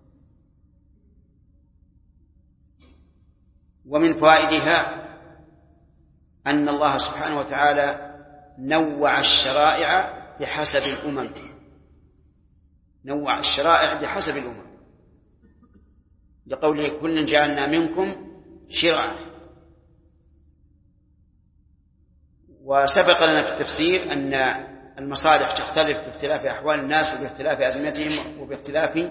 ومن فوائدها أن الله سبحانه وتعالى نوع الشرائع بحسب الأمم، لقوله كل جعلنا منكم شرعا. وسبق لنا في التفسير أن المصالح تختلف باختلاف أحوال الناس وباختلاف أزمتهم وباختلاف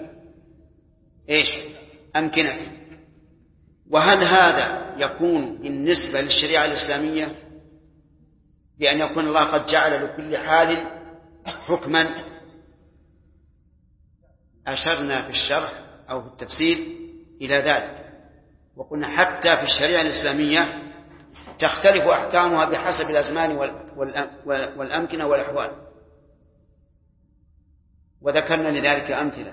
أمكنتهم. وهل هذا يكون بالنسبة للشريعة الإسلامية بأن يكون الله قد جعل لكل حال حكما؟ أشرنا في الشرح أو في التفسير إلى ذلك، وقلنا حتى في الشريعة الإسلامية تختلف أحكامها بحسب الأزمان والأمكنة والأحوال، وذكرنا لذلك أمثلة: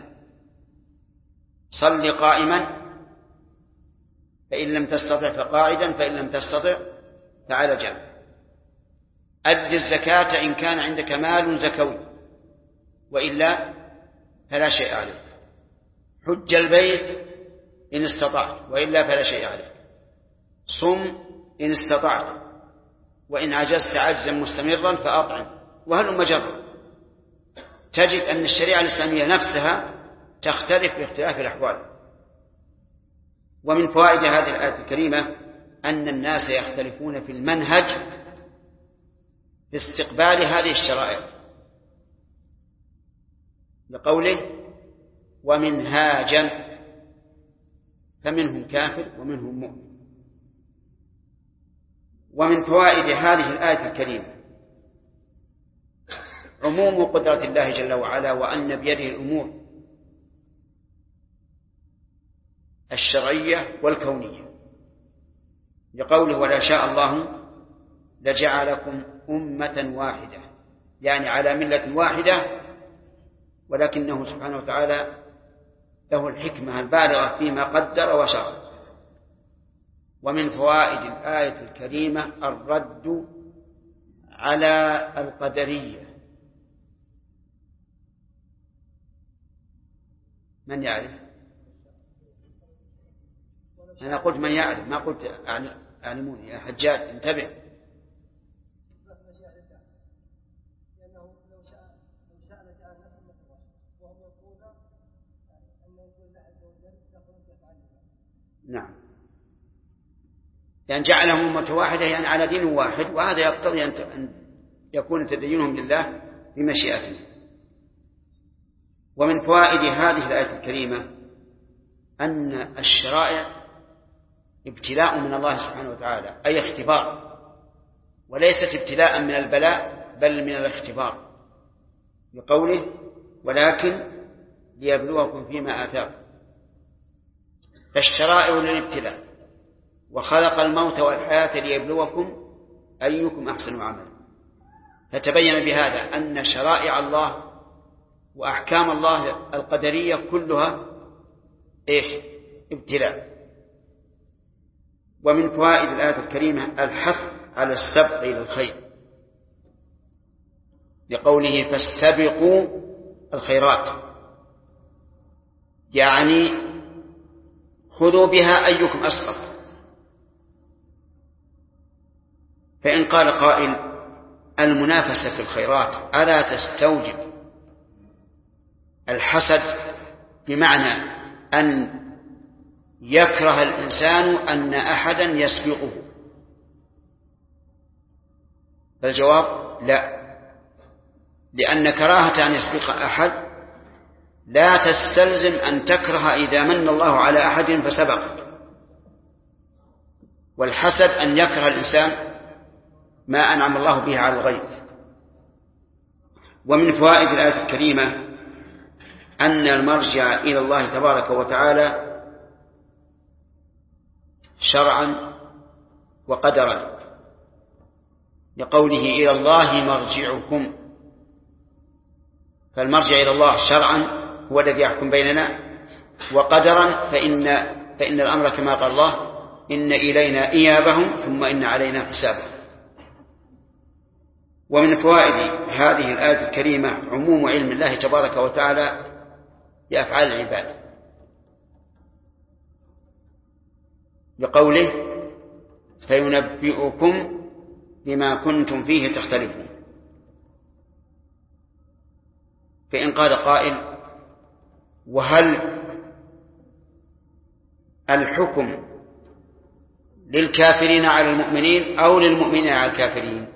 صل قائما فإن لم تستطع فقاعدا، فإن لم تستطع فعلى جنب، أد الزكاة إن كان عندك مال زكوي وإلا فلا شيء عليك، حج البيت إن استطعت وإلا فلا شيء عليك، صم إن استطعت وإن عجزت عجزا مستمرا فأطعم، وهل مجرد. تجد أن الشريعة الإسلامية نفسها تختلف باختلاف الأحوال. ومن فوائد هذه الآية الكريمة أن الناس يختلفون في المنهج في استقبال هذه الشرائع، لقوله ومنهاجا، فمنهم كافر ومنهم مؤمن. ومن فوائد هذه الآية الكريمة عموم قدرة الله جل وعلا، وأن بيده الأمور الشرعية والكونية، لقوله ولا شاء الله لجعلكم أمة واحدة، يعني على ملة واحدة، ولكنه سبحانه وتعالى له الحكمة البالغة فيما قدر وشرع. ومن فوائد الآية الكريمة الرد على القدرية. من يعرف؟ أنا قلت من يعلم، ما قلت أعلموني. يا حجاج انتبه. لأنه لو شاء لجعل نفسه مثل وهم يقولون أن يقول الله عز وجل يخرج يفعل. نعم، لأن جعلهم أمة واحدة يعني على دين واحد، وهذا يقتضي أن يكون تدينهم لله بمشيئته. ومن فوائد هذه الآية الكريمة أن الشرائع ابتلاء من الله سبحانه وتعالى، أي اختبار، وليست ابتلاء من البلاء بل من الاختبار، بقوله ولكن ليبلوكم فيما آتاكم. فالشرائع للابتلاء، وخلق الموت والحياة ليبلوكم أيكم أحسن عملا. فتبين بهذا أن شرائع الله وأحكام الله القدرية كلها ابتلاء. ومن فوائد الآية الكريمة الحث على السبق إلى الخير، لقوله فاستبقوا الخيرات، يعني خذوا بها أيكم أسبق. فإن قال قائل المنافسة في الخيرات ألا تستوجب الحسد، بمعنى أن يكره الإنسان أن أحدا يسبقه؟ فالجواب لا، لأن كراهة أن يسبق أحد لا تستلزم أن تكره إذا من الله على أحد فسبق. والحسد أن يكره الإنسان ما أنعم الله به على الغير. ومن فوائد الآية الكريمة أن المرجع إلى الله تبارك وتعالى شرعا وقدرا، لقوله إلى الله مرجعكم. فالمرجع إلى الله شرعا هو الذي يحكم بيننا، وقدرا فإن الأمر كما قال الله إن إلينا إيابهم ثم إن علينا حسابهم. ومن فوائد هذه الآية الكريمة عموم علم الله تبارك وتعالى بأفعال العباد، بقوله فينبئكم بما كنتم فيه تختلفون. فإن قال قائل وهل الحكم للكافرين على المؤمنين أو للمؤمنين على الكافرين؟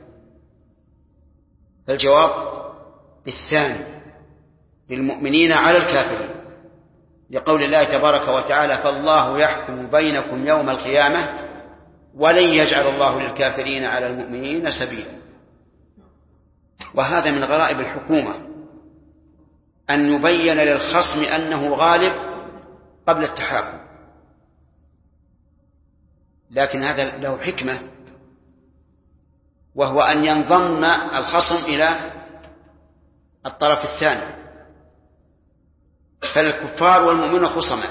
فالجواب بالثاني، للمؤمنين على الكافرين، لقول الله تبارك وتعالى فالله يحكم بينكم يوم القيامة ولن يجعل الله للكافرين على المؤمنين سبيلا. وهذا من غرائب الحكومة أن يبين للخصم أنه غالب قبل التحاكم، لكن هذا له حكمة، وهو أن ينضم الخصم إلى الطرف الثاني. فالكفار والمؤمنون خصما،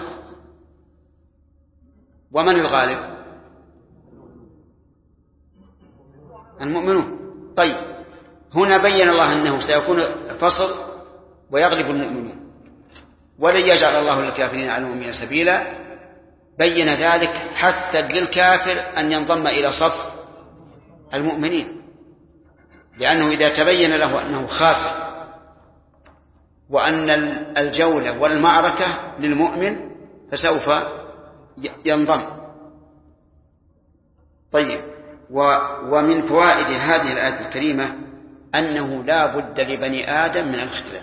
ومن الغالب؟ المؤمنون. طيب هنا بين الله أنه سيكون فصل ويغلب المؤمنون، ولن يجعل الله للكافرين على المؤمنين سبيلا. بين ذلك حثا للكافر أن ينضم إلى صف المؤمنين، لأنه إذا تبين له أنه خاسر وأن الجولة والمعركة للمؤمن فسوف ينضم. طيب ومن فوائد هذه الآية الكريمة أنه لا بد لبني آدم من الاختلاف،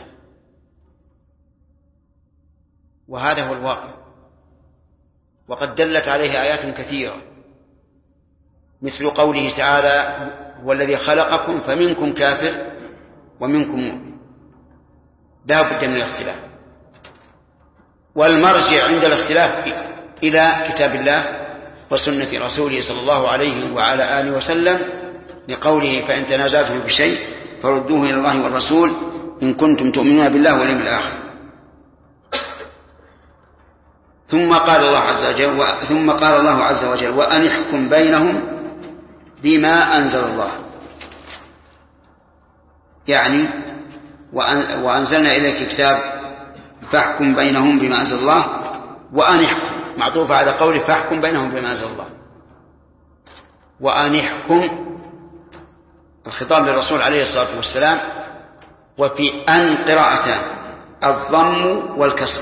وهذا هو الواقع، وقد دلت عليه آيات كثيرة، مثل قوله تعالى هو الذي خلقكم فمنكم كافر ومنكم مؤمن. لا بد من الاختلاف، والمرجع عند الاختلاف إلى كتاب الله وسنة رسوله صلى الله عليه وعلى آله وسلم، لقوله فإن تنازعتم بشيء فردوه إلى الله والرسول إن كنتم تؤمنون بالله واليوم الآخر. ثم قال الله عز وجل وأن احكم بينهم بما أنزل الله، يعني وأنزلنا إليك كتاب فاحكم بينهم بما أنزل الله وأن احكم. معطوفة على قوله فاحكم بينهم بما أنزل الله. وأن يحكم الخطاب للرسول عليه الصلاة والسلام. وفي أن قراءتان، الضم والكسر،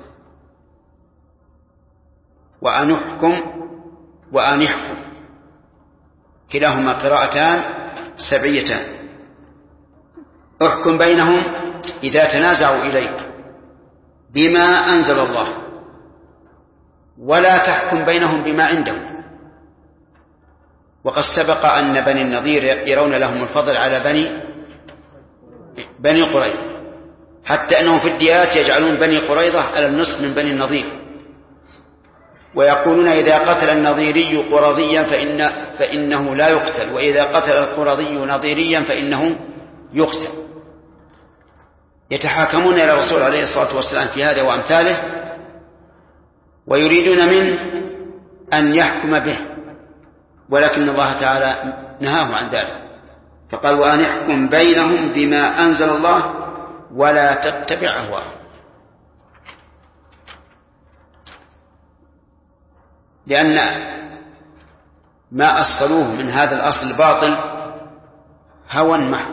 وأن يحكم وأن يحكم كلاهما قراءتان سبعيتان. احكم بينهم إذا تنازعوا إليك بما أنزل الله، ولا تحكم بينهم بما عندهم. وقد سبق أن بني النضير يرون لهم الفضل على بني قريظة، حتى أنهم في الديات يجعلون بني قريظة على النصف من بني النضير، ويقولون إذا قتل النضيري قرظيا فإنه لا يقتل، وإذا قتل القرظي نضيريا فإنه يقتل. يتحاكمون إلى الرسول عليه الصلاة والسلام في هذا وأمثاله، ويريدون منه أن يحكم به، ولكن الله تعالى نهاه عن ذلك، فقال وأن يحكم بينهم بما أنزل الله ولا تتبع أهواءهم. لأن ما أصلوه من هذا الأصل الباطل هوى محض،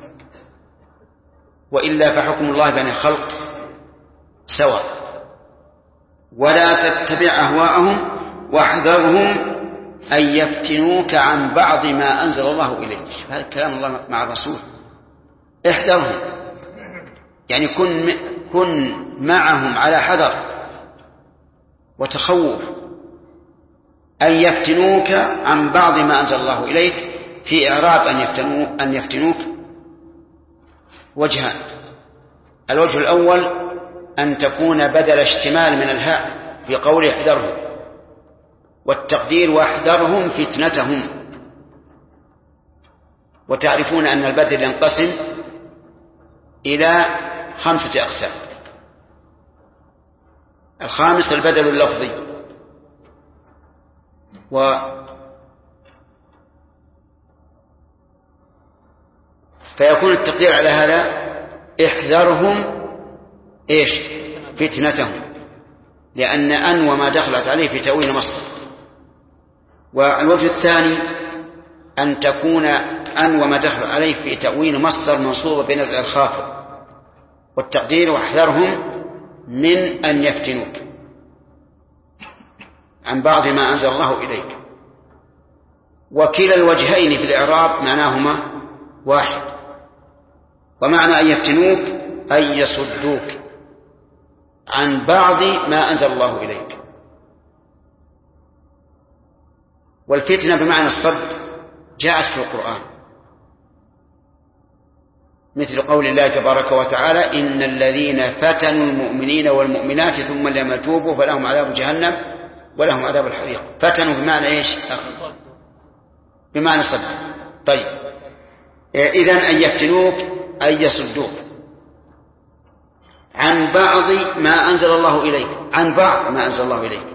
وإلا فحكم الله بين الخلق سواء. ولا تتبع أهواءهم واحذرهم أن يفتنوك عن بعض ما أنزل الله إليك. هذا كلام الله مع الرسول، احذرهم، يعني كن معهم على حذر وتخوف أن يفتنوك عن بعض ما أنزل الله إليك. في إعراب أن يفتنوك وجهان: الوجه الأول أن تكون بدل اشتمال من الهاء في قوله احذرهم، والتقدير واحذرهم فتنتهم. وتعرفون أن البدل ينقسم إلى 5 أقسام. الخامس البدل اللفظي، فيكون التقدير على هذا احذرهم فتنتهم، لأن وما دخلت عليه في تأويل مصدر. والوجه الثاني أن تكون وما دخل عليه في تأويل مصدر منصوب بنزع الخافض، والتقدير واحذرهم من أن يفتنوك عن بعض ما أنزل الله إليك. وكلا الوجهين في الإعراب معناهما واحد، ومعنى أن يفتنوك أن يصدوك عن بعض ما أنزل الله إليك. والفتنة بمعنى الصد جاءت في القرآن، مثل قول الله تبارك وتعالى إن الذين فتنوا المؤمنين والمؤمنات ثم لم يتوبوا فلهم عذاب جهنم ولهم عذاب الحريق. فتنوا بمعنى إيش؟ بمعنى صد. طيب، إذن أن يفتنوك أن يصدوك عن بعض ما أنزل الله إليك، عن بعض ما أنزل الله إليك.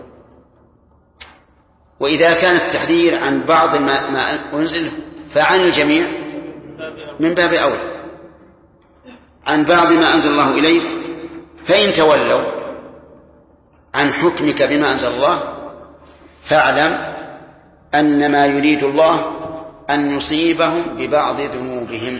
وإذا كان التحذير عن بعض ما أنزل فعن الجميع من باب أولى. عن بعض ما أنزل الله إليك، فإن تولوا عن حكمك بما أنزل الله فاعلم أن ما يريد الله أن يصيبهم ببعض ذنوبهم.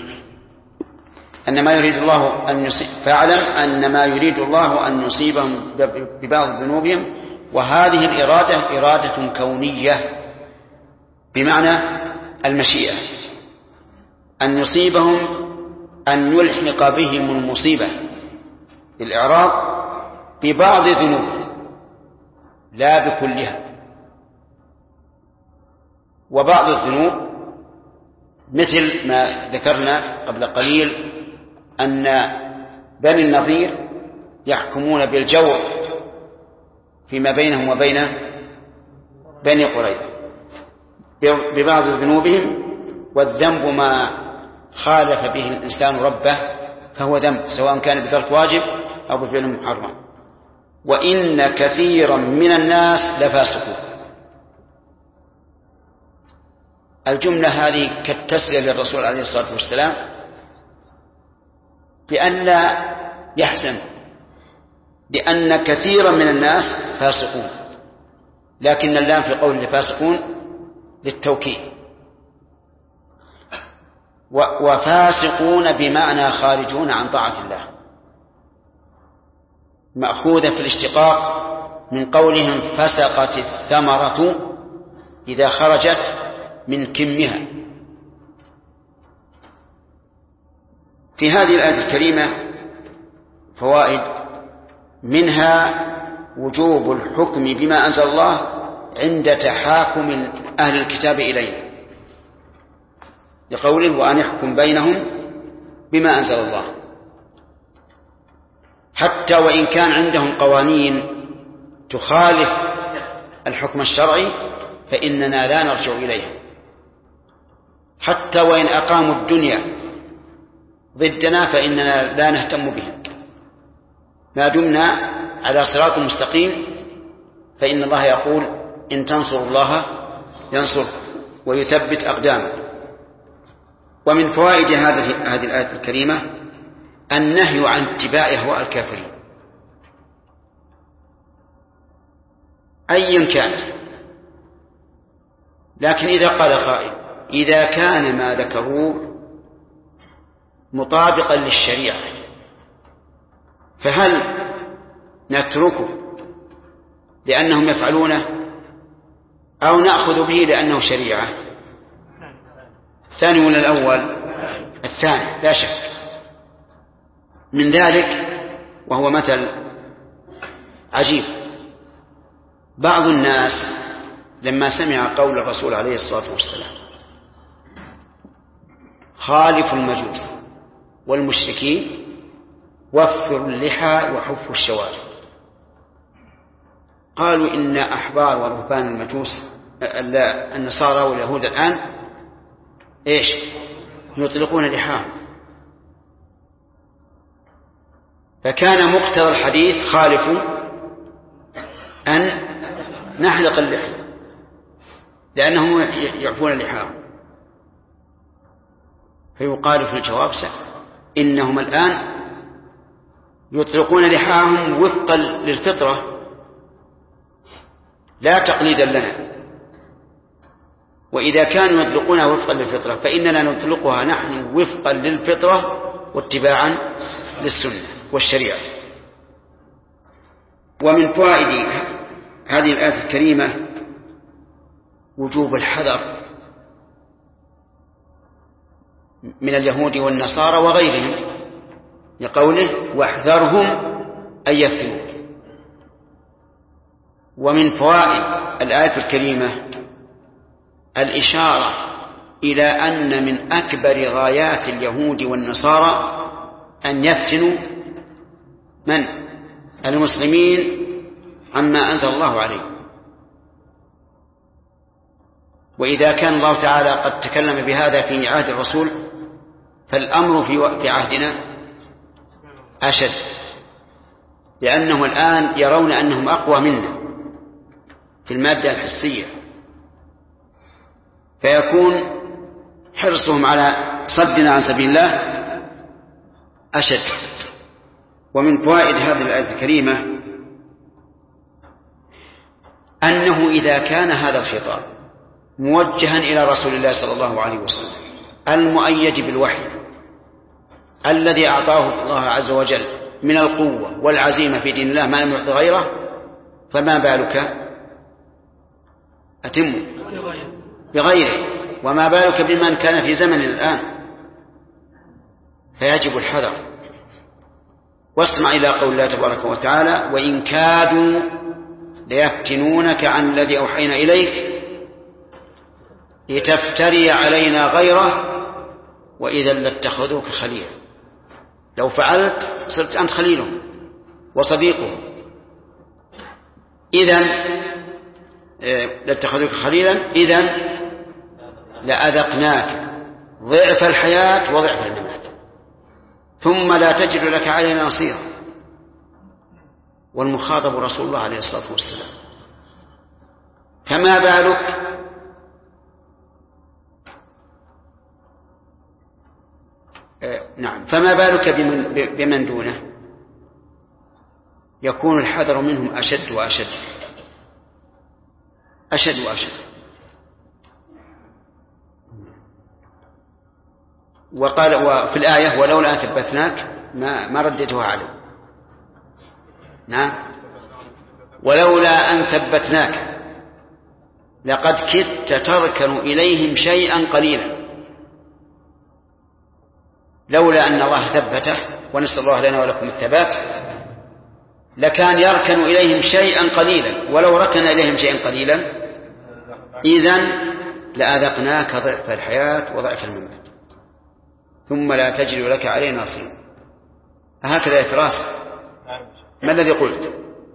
فاعلم أن ما يريد الله أن يصيبهم ببعض ذنوبهم. وهذه الإرادة إرادة كونية بمعنى المشيئة، أن يصيبهم، أن يلحق بهم المصيبة الإعراض ببعض ذنوبهم لا بكلها. وبعض الذنوب مثل ما ذكرنا قبل قليل أن بني النضير يحكمون بالجور فيما بينهم وبين بني قريظة ببعض ذنوبهم. والذنب ما خالف به الإنسان ربه فهو ذنب، سواء كان بترك واجب أو بفعل محرم. وإن كثيرا من الناس لفاسقون. الجملة هذه كالتسلية للرسول عليه الصلاة والسلام بأن لا يحزن، لأن كثيرا من الناس فاسقون. لكن اللام في قول الفاسقون للتوكيد. وفاسقون بمعنى خارجون عن طاعة الله، مأخوذة في الاشتقاق من قولهم فسقت الثمرة إذا خرجت من كمها. في هذه الآية الكريمة فوائد، منها وجوب الحكم بما أنزل الله عند تحاكم أهل الكتاب إليه، لقوله وأن يحكم بينهم بما أنزل الله، حتى وإن كان عندهم قوانين تخالف الحكم الشرعي فإننا لا نرجع إليها، حتى وإن أقاموا الدنيا ضدنا فإننا لا نهتم بهم، ما دمنا على صراط مستقيم، فإن الله يقول إن تنصروا الله ينصركم ويثبت أقدامكم. ومن فوائد هذه الآية الكريمة النهي عن اتباع أهواء الكافرين أيا كانت. لكن إذا قال قائل إذا كان ما ذكروه مطابقا للشريعة فهل نتركه لأنهم يفعلونه أو نأخذ به لأنه شريعة؟ الثاني ولا الأول؟ الثاني لا شك. من ذلك وهو مثل عجيب، بعض الناس لما سمع قول الرسول عليه الصلاة والسلام خالفوا المجوس والمشركين وفروا اللحى وحفوا الشوارب، قالوا إن أحبار ورهبان المجوس النصارى واليهود الآن إيش يطلقون لحاهم، فكان مقتضى الحديث خالفوا أن نحلق اللحى لأنهم يعفون لحاهم. فيقال في الجواب إنهم الآن يطلقون لحاهم وفقا للفطرة لا تقليدا لنا، وإذا كانوا يطلقونها وفقا للفطرة فإننا نطلقها نحن وفقا للفطرة واتباعا للسنة والشريعة. ومن فوائد هذه الآية الكريمة وجوب الحذر من اليهود والنصارى وغيرهم، لقوله واحذرهم أن يفتنوك. ومن فوائد الآية الكريمة الإشارة إلى أن من أكبر غايات اليهود والنصارى أن يفتنوا من؟ المسلمين عما أنزل الله عليه. وإذا كان الله تعالى قد تكلم بهذا في عهد الرسول فالأمر في عهدنا أشد، لأنهم الآن يرون أنهم أقوى منا في المادة الحسية، فيكون حرصهم على صدنا عن سبيل الله أشد. ومن فوائد هذه الآية الكريمة أنه إذا كان هذا الخطاب موجها إلى رسول الله صلى الله عليه وسلم المؤيد بالوحي الذي أعطاه الله عز وجل من القوة والعزيمة في دين الله ما لم يعط غيره، فما بالك أتم بغيره، وما بالك بمن كان في زمن الآن. فيجب الحذر. واسمع إلى قول الله تبارك وتعالى وإن كادوا ليفتنونك عن الذي أوحينا إليك لتفتري علينا غيره وإذا لاتخذوك خليلا. لو فعلت صرت أنت خليلهم وصديقهم، إذن لاتخذوك خليلا إذن لأذقناك ضعف الحياة وضعف الممات ثم لا تجد لك علينا نصيرا. والمخاطب رسول الله عليه الصلاة والسلام، فما بالك فما بالك بمن دونه؟ يكون الحذر منهم أشد وأشد. أشد وأشد. وقال وفي الآية ولولا أن ثبتناك ما رددتها عليه. نعم ولولا أن ثبتناك لقد كدت تركن إليهم شيئا قليلا. لولا أن الله ثبته ونسأل الله لنا ولكم الثبات لكان يركن إليهم شيئا قليلا، ولو ركن إليهم شيئا قليلا إذن لأذقناك ضعف الحياة وضعف الممات ثم لا تجد لك عليه نصير. هكذا يا فراس ما الذي قلت؟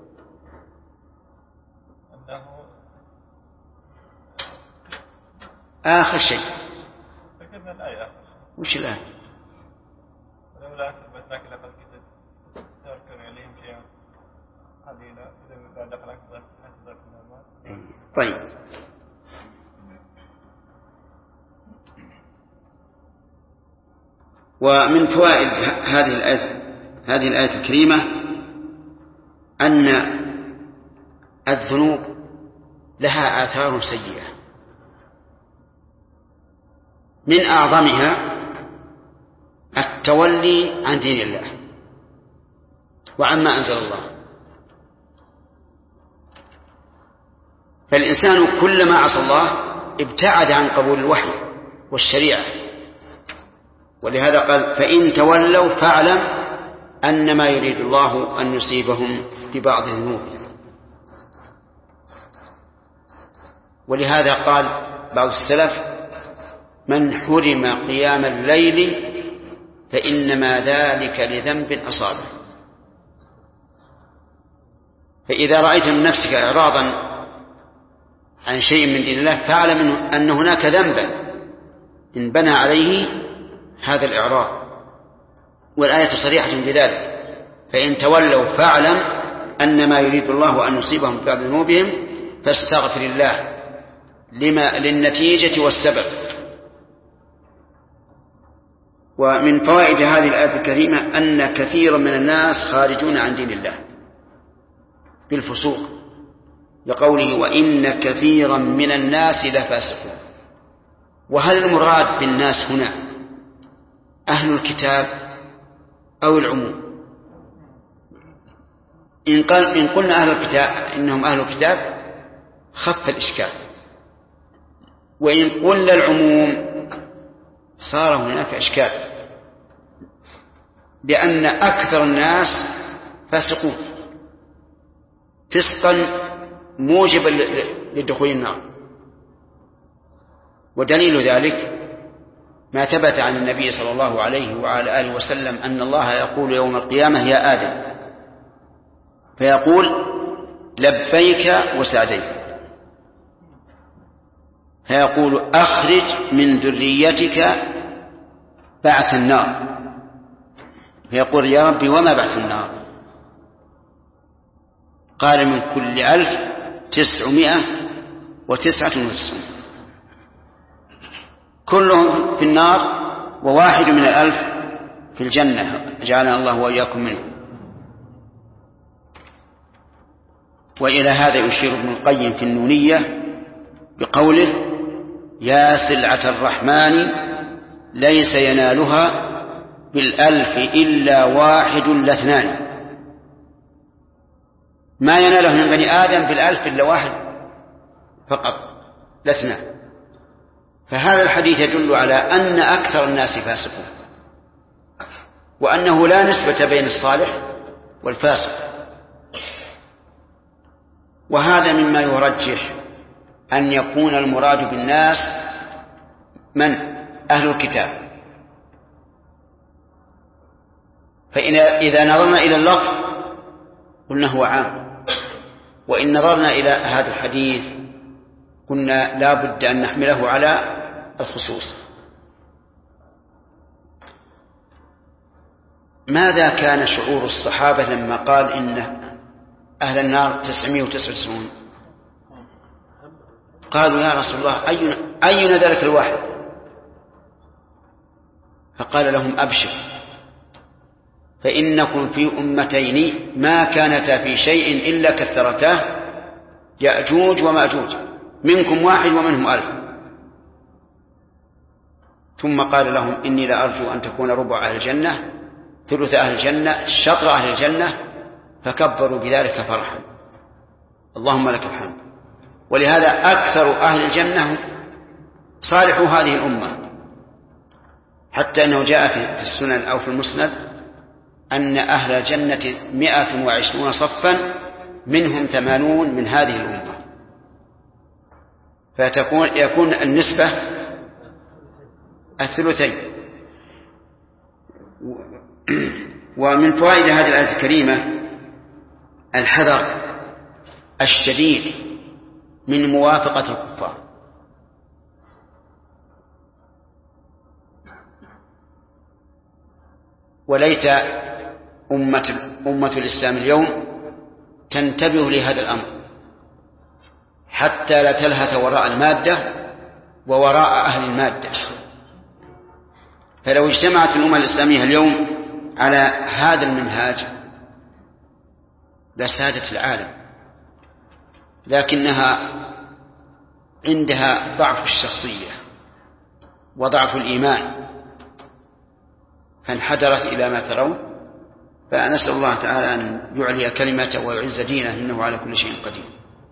آخر شيء ذكرنا الآية. وش الآية؟ ولولا ثبتناك لقد كنت تركن عليهم شيئا قليلا إذا دخلك ضعف الممات. طيب ومن فوائد هذه الآية الكريمة أن الذنوب لها آثار سيئة، من أعظمها التولي عن دين الله وعما أنزل الله. فالإنسان كلما عصى الله ابتعد عن قبول الوحي والشريعة، ولهذا قال فإن تولوا فاعلم أنما يريد الله أن يصيبهم ببعض ذنوبهم. ولهذا قال بعض السلف من حرم قيام الليل فإنما ذلك لذنب أصابه. فإذا رأيت من نفسك إعراضا عن شيء من دين الله فاعلم أن هناك ذنبا إن بنى عليه هذا الإعراض، والآية صريحة بذلك. فإن تولوا فاعلم أنما يريد الله أن يصيبهم ببعض ذنوبهم فاستغفر الله للنتيجة والسبب. ومن فوائد هذه الآية الكريمة أن كثيرا من الناس خارجون عن دين الله بالفسوق، لقوله وإن كثيرا من الناس لفاسقون. وهل المراد بالناس هنا أهل الكتاب أو العموم؟ إن قلنا أهل الكتاب إنهم أهل الكتاب خف الإشكال، وإن قلنا العموم صار هناك إشكال، لأن أكثر الناس فاسقون فسقا موجبا لدخول النار. ودليل ذلك ما ثبت عن النبي صلى الله عليه وعلى آله وسلم أن الله يقول يوم القيامة يا آدم، فيقول لبيك وسعديك، فيقول أخرج من ذريتك بعث النار، فيقول يا ربي وما بعث النار؟ قال من كل 1999 كلهم في النار وواحد من 1000 في الجنة، جعلنا الله وإياكم منه. وإلى هذا يشير ابن القيم في النونية بقوله يا سلعة الرحمن ليس ينالها بال1000 إلا واحد لاثنان. ما يناله من بني آدم بال1000 إلا واحد فقط لاثنان. فهذا الحديث يدل على أن أكثر الناس فاسقون، وأنه لا نسبة بين الصالح والفاسق. وهذا مما يرجح أن يكون المراد بالناس من أهل الكتاب. فإذا نظرنا إلى اللفظ قلنا هو عام، وإن نظرنا إلى هذا الحديث قلنا لا بد أن نحمله على الخصوص. ماذا كان شعور الصحابة لما قال إن أهل النار 999؟ قالوا يا رسول الله أينا ذلك الواحد؟ فقال لهم أبشر فإنكم في أمتين ما كانتا في شيء إلا كثرتاه، يأجوج ومأجوج. منكم 1 ومنهم 1000. ثم قال لهم إني لأرجو أن تكون ربع أهل الجنة، ثلث أهل الجنة، شطر أهل الجنة، فكبروا بذلك فرحا. اللهم لك الحمد. ولهذا أكثر أهل الجنة صالحوا هذه الأمة، حتى أنه جاء في السنن أو في المسند أن أهل الجنة 120 صفا منهم 80 من هذه الأمة، فيكون النسبة 2/3. ومن فوائد هذه الآية الكريمة الحذر الشديد من موافقة الكفار. وليت أمة الإسلام اليوم تنتبه لهذا الأمر حتى لا تلهث وراء المادة ووراء أهل المادة. فلو اجتمعت الأمة الإسلامية اليوم على هذا المنهاج لسادت العالم، لكنها عندها ضعف الشخصية وضعف الإيمان فانحدرت إلى ما ترون. فنسأل الله تعالى أن يعلي كلمته ويعز دينه، إنه على كل شيء قدير.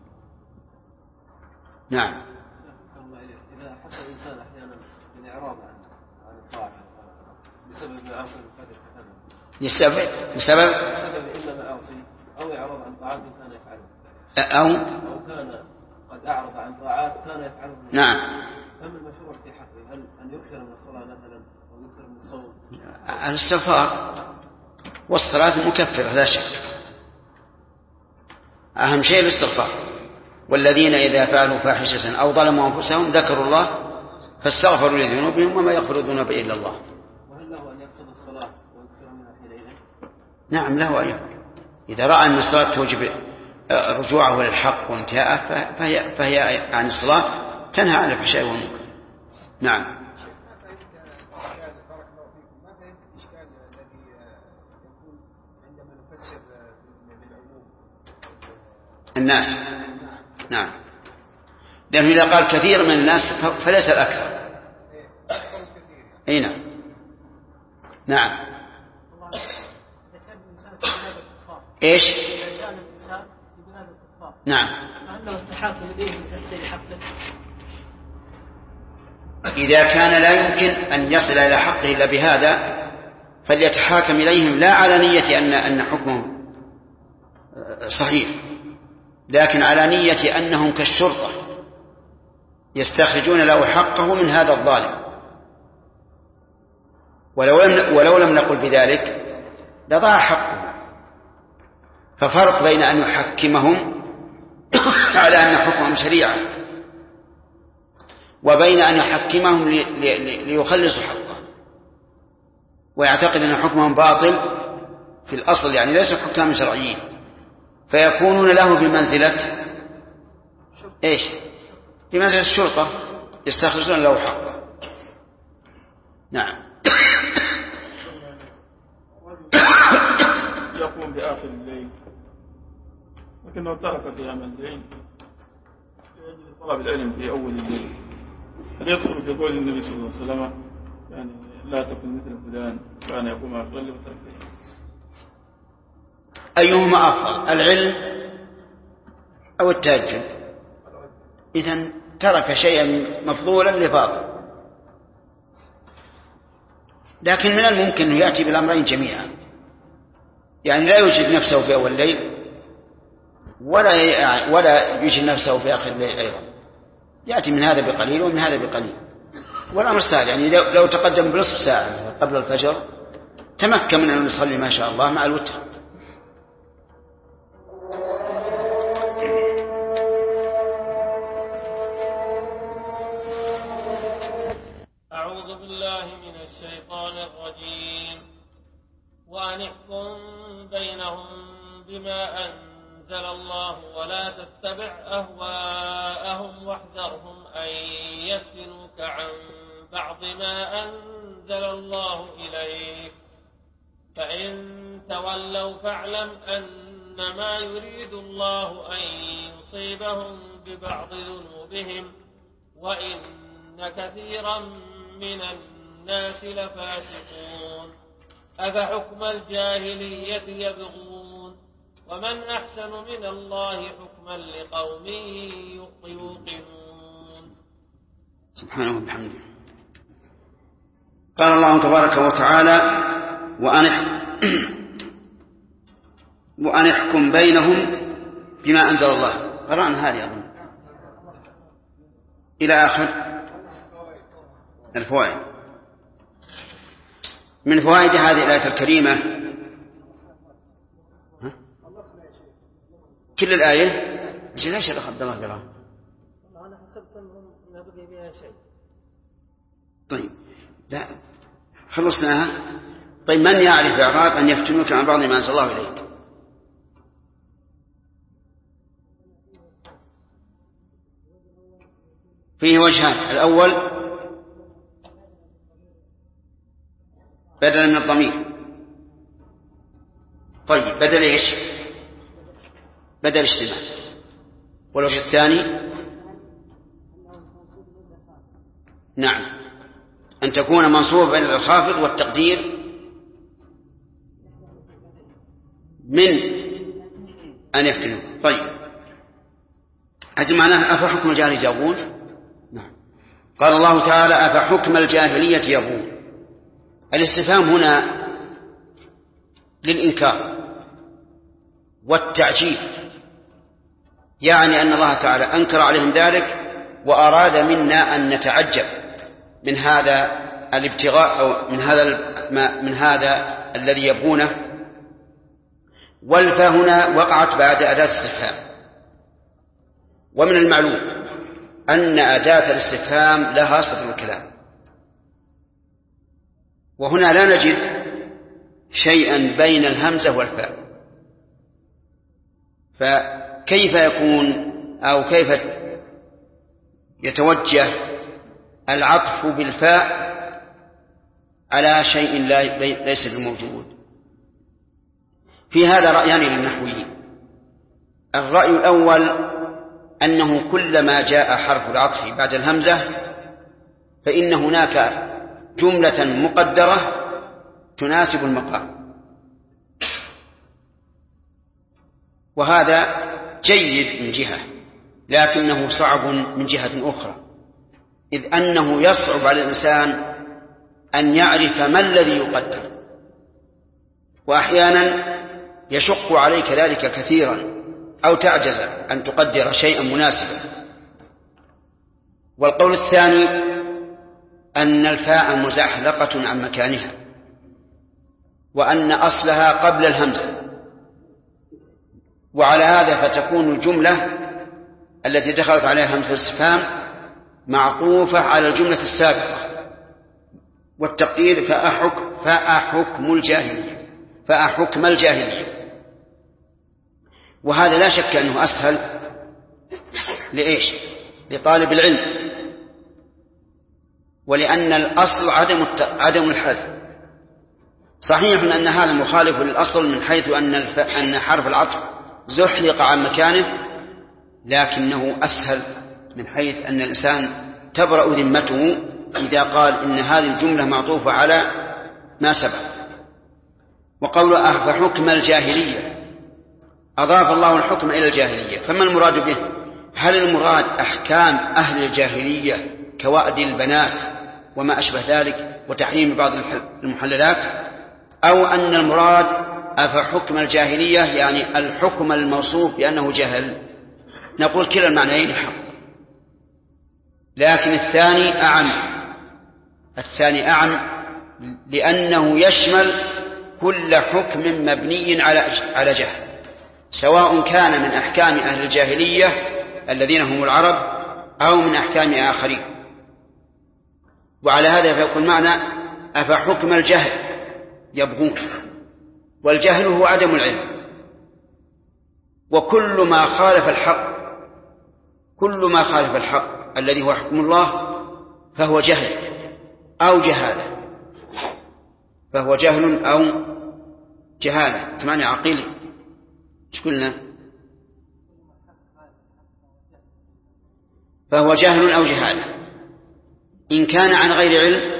نعم. إذا حصل الإنسان أحيانا من إعراض عن الطاعة بسبب معاصي بسبب إلا معاصي أو إعراض عن طاعات كان يفعلها أو كان قد أعرض عن طاعات كان يفعلها. نعم. فما المشروع في حقه؟ هل أن يكثر من الصلاة مثلا أو يكثر من الصوم؟ الاستغفار والصلاة مكفرة لا شك، أهم شيء الاستغفار. والذين إذا فعلوا فاحشة أو ظلموا أنفسهم ذكروا الله فاستغفروا لذنوبهم وما يغفر الذنوب إلا الله. وهل له أن يقصد الصلاة ويكثر منها حينئذ؟ نعم له أن يفعل. إذا رأى أن الصلاة توجب رجوعه للحق وانتهاءه فهي عن الصلاة تنهى عن الفحشاء والمنكر. نعم. الناس. نعم. لأنه إذا قال كثير من الناس فليس الأكثر. أي نعم. نعم. إيش؟ نعم. إذا كان لا يمكن أن يصل إلى حقه إلا بهذا فليتحاكم إليهم لا على نية أن حكمه صحيح، لكن على نية أنهم كالشرطة يستخرجون له حقه من هذا الظالم. ولو لم نقل بذلك لضاع حقه. ففرق بين أن يحكمهم على أن حكمهم شريعة وبين أن يحكمهم ليخلصوا حقه ويعتقد أن حكمهم باطل في الأصل، يعني ليس حكام شرعيين، فيكونون له بمنزلة إيش؟ بمنزلة الشرطة يستخلصون له حقه. نعم. يقوم بآخر الليل لكنه ترك قيام الليل لأجل طلب العلم في أول الليل، هل يدخل في قول النبي صلى الله عليه وسلم يعني لا تكن مثل فلان كان يقوم آخر الليل وترك الليل؟ أيهما أفضل، العلم أو التهجد؟ إذن ترك شيئا مفضولا لفاضل. لكن من الممكن أن يأتي بالأمرين جميعا، يعني لا يجد نفسه في أول الليل ولا يجد نفسه في آخر الليل أيضا، يأتي من هذا بقليل ومن هذا بقليل، والأمر سهل. يعني لو تقدم بنصف ساعة قبل الفجر تمكن من أن يصلي ما شاء الله مع الوتر. أعوذ بالله من الشيطان الرجيم. وأن احكم بينهم بما أنزل الله ولا تتبع أهواءهم واحذرهم أن يفتنوك عن بعض ما أنزل الله إليك، فإن تولوا فاعلم أنما يريد الله أن يصيبهم ببعض ذنوبهم وإن كثيرا من الناس لفاسقون أفحكم الجاهلية يبغون ومن أحسن من الله حكما لقوم يوقنون. سبحانه وبحمده. قال الله تبارك وتعالى وأن احكم بينهم بما أنزل الله. قرأنا هذه أظن إلى آخر الفوائد. من فوائد هذه الآية الكريمة كل الآية ليش يا عبد الله قرأ؟ أنا حسبت أنهم لا بقي بها شيء. طيب لا خلصناها. طيب من يعرف إعراب أن يفتنوك عن بعض ما أنزل الله إليك؟ فيه وجهان. الأول بدلا من الضمير. طيب بدل إيش؟ بدل اجتماع. والوجه الثاني نعم أن تكون منصوبة بين الخافض والتقدير من أن يفتنوا. طيب معناه أفحكم الجاهلية يبغون. نعم. قال الله تعالى أفحكم الجاهلية يبغون. الاستفهام هنا للإنكار والتعجيل، يعني أن الله تعالى أنكر عليهم ذلك وأراد منا أن نتعجب من هذا الابتغاء أو من هذا الذي يبغونه. والفاء هنا وقعت بعد أداة الاستفهام، ومن المعلوم أن أداة الاستفهام لها صدر الكلام، وهنا لا نجد شيئا بين الهمزة والفاء، فكيف يكون أو كيف يتوجه العطف بالفاء على شيء ليس بموجود؟ في هذا رأيان للنحويين. الرأي الأول أنه كلما جاء حرف العطف بعد الهمزة فإن هناك جملة مقدرة تناسب المقام، وهذا جيد من جهة، لكنه صعب من جهة أخرى، إذ أنه يصعب على الإنسان أن يعرف ما الذي يقدر، وأحيانا يشق عليك ذلك كثيرا أو تعجز أن تقدر شيئا مناسبا. والقول الثاني أن الفاء مزحلقة عن مكانها، وأن أصلها قبل الهمزة، وعلى هذا فتكون الجملة التي دخلت عليها همزة الاستفهام معطوفة على الجملة السابقة، والتقدير فأحكم الجاهلية. وهذا لا شك أنه أسهل لإيش؟ لطالب العلم، ولأن الأصل عدم الحذف. صحيح أن هذا مخالف للأصل من حيث أن حرف العطف زحلق عن مكانه، لكنه أسهل من حيث أن الإنسان تبرأ ذمته إذا قال إن هذه الجملة معطوفة على ما سبق. وقول أفحكم الجاهلية أضاف الله الحكم إلى الجاهلية، فما المراد به؟ هل المراد أحكام أهل الجاهلية كوأد البنات وما أشبه ذلك وتحريم بعض المحللات، أو أن المراد أفحكم الجاهلية يعني الحكم الموصوف بأنه جهل؟ نقول كلا المعنيين حق، لكن الثاني أعم لأنه يشمل كل حكم مبني على جهل، سواء كان من أحكام أهل الجاهلية الذين هم العرب أو من أحكام آخرين. وعلى هذا فيكون معنى أفحكم الجهل يبغون، والجهل هو عدم العلم، وكل ما خالف الحق الذي هو حكم الله فهو جهل أو جهالة، فهو جهل أو جهالة. تماني عقيل ايش قلنا؟ فهو جهل أو جهالة. إن كان عن غير علم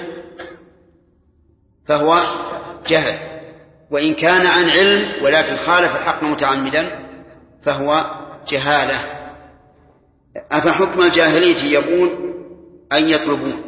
فهو جهل، وإن كان عن علم ولكن خالف الحق متعمدا فهو جهالة. أفحكم الجاهلية يبون أن يطلبون؟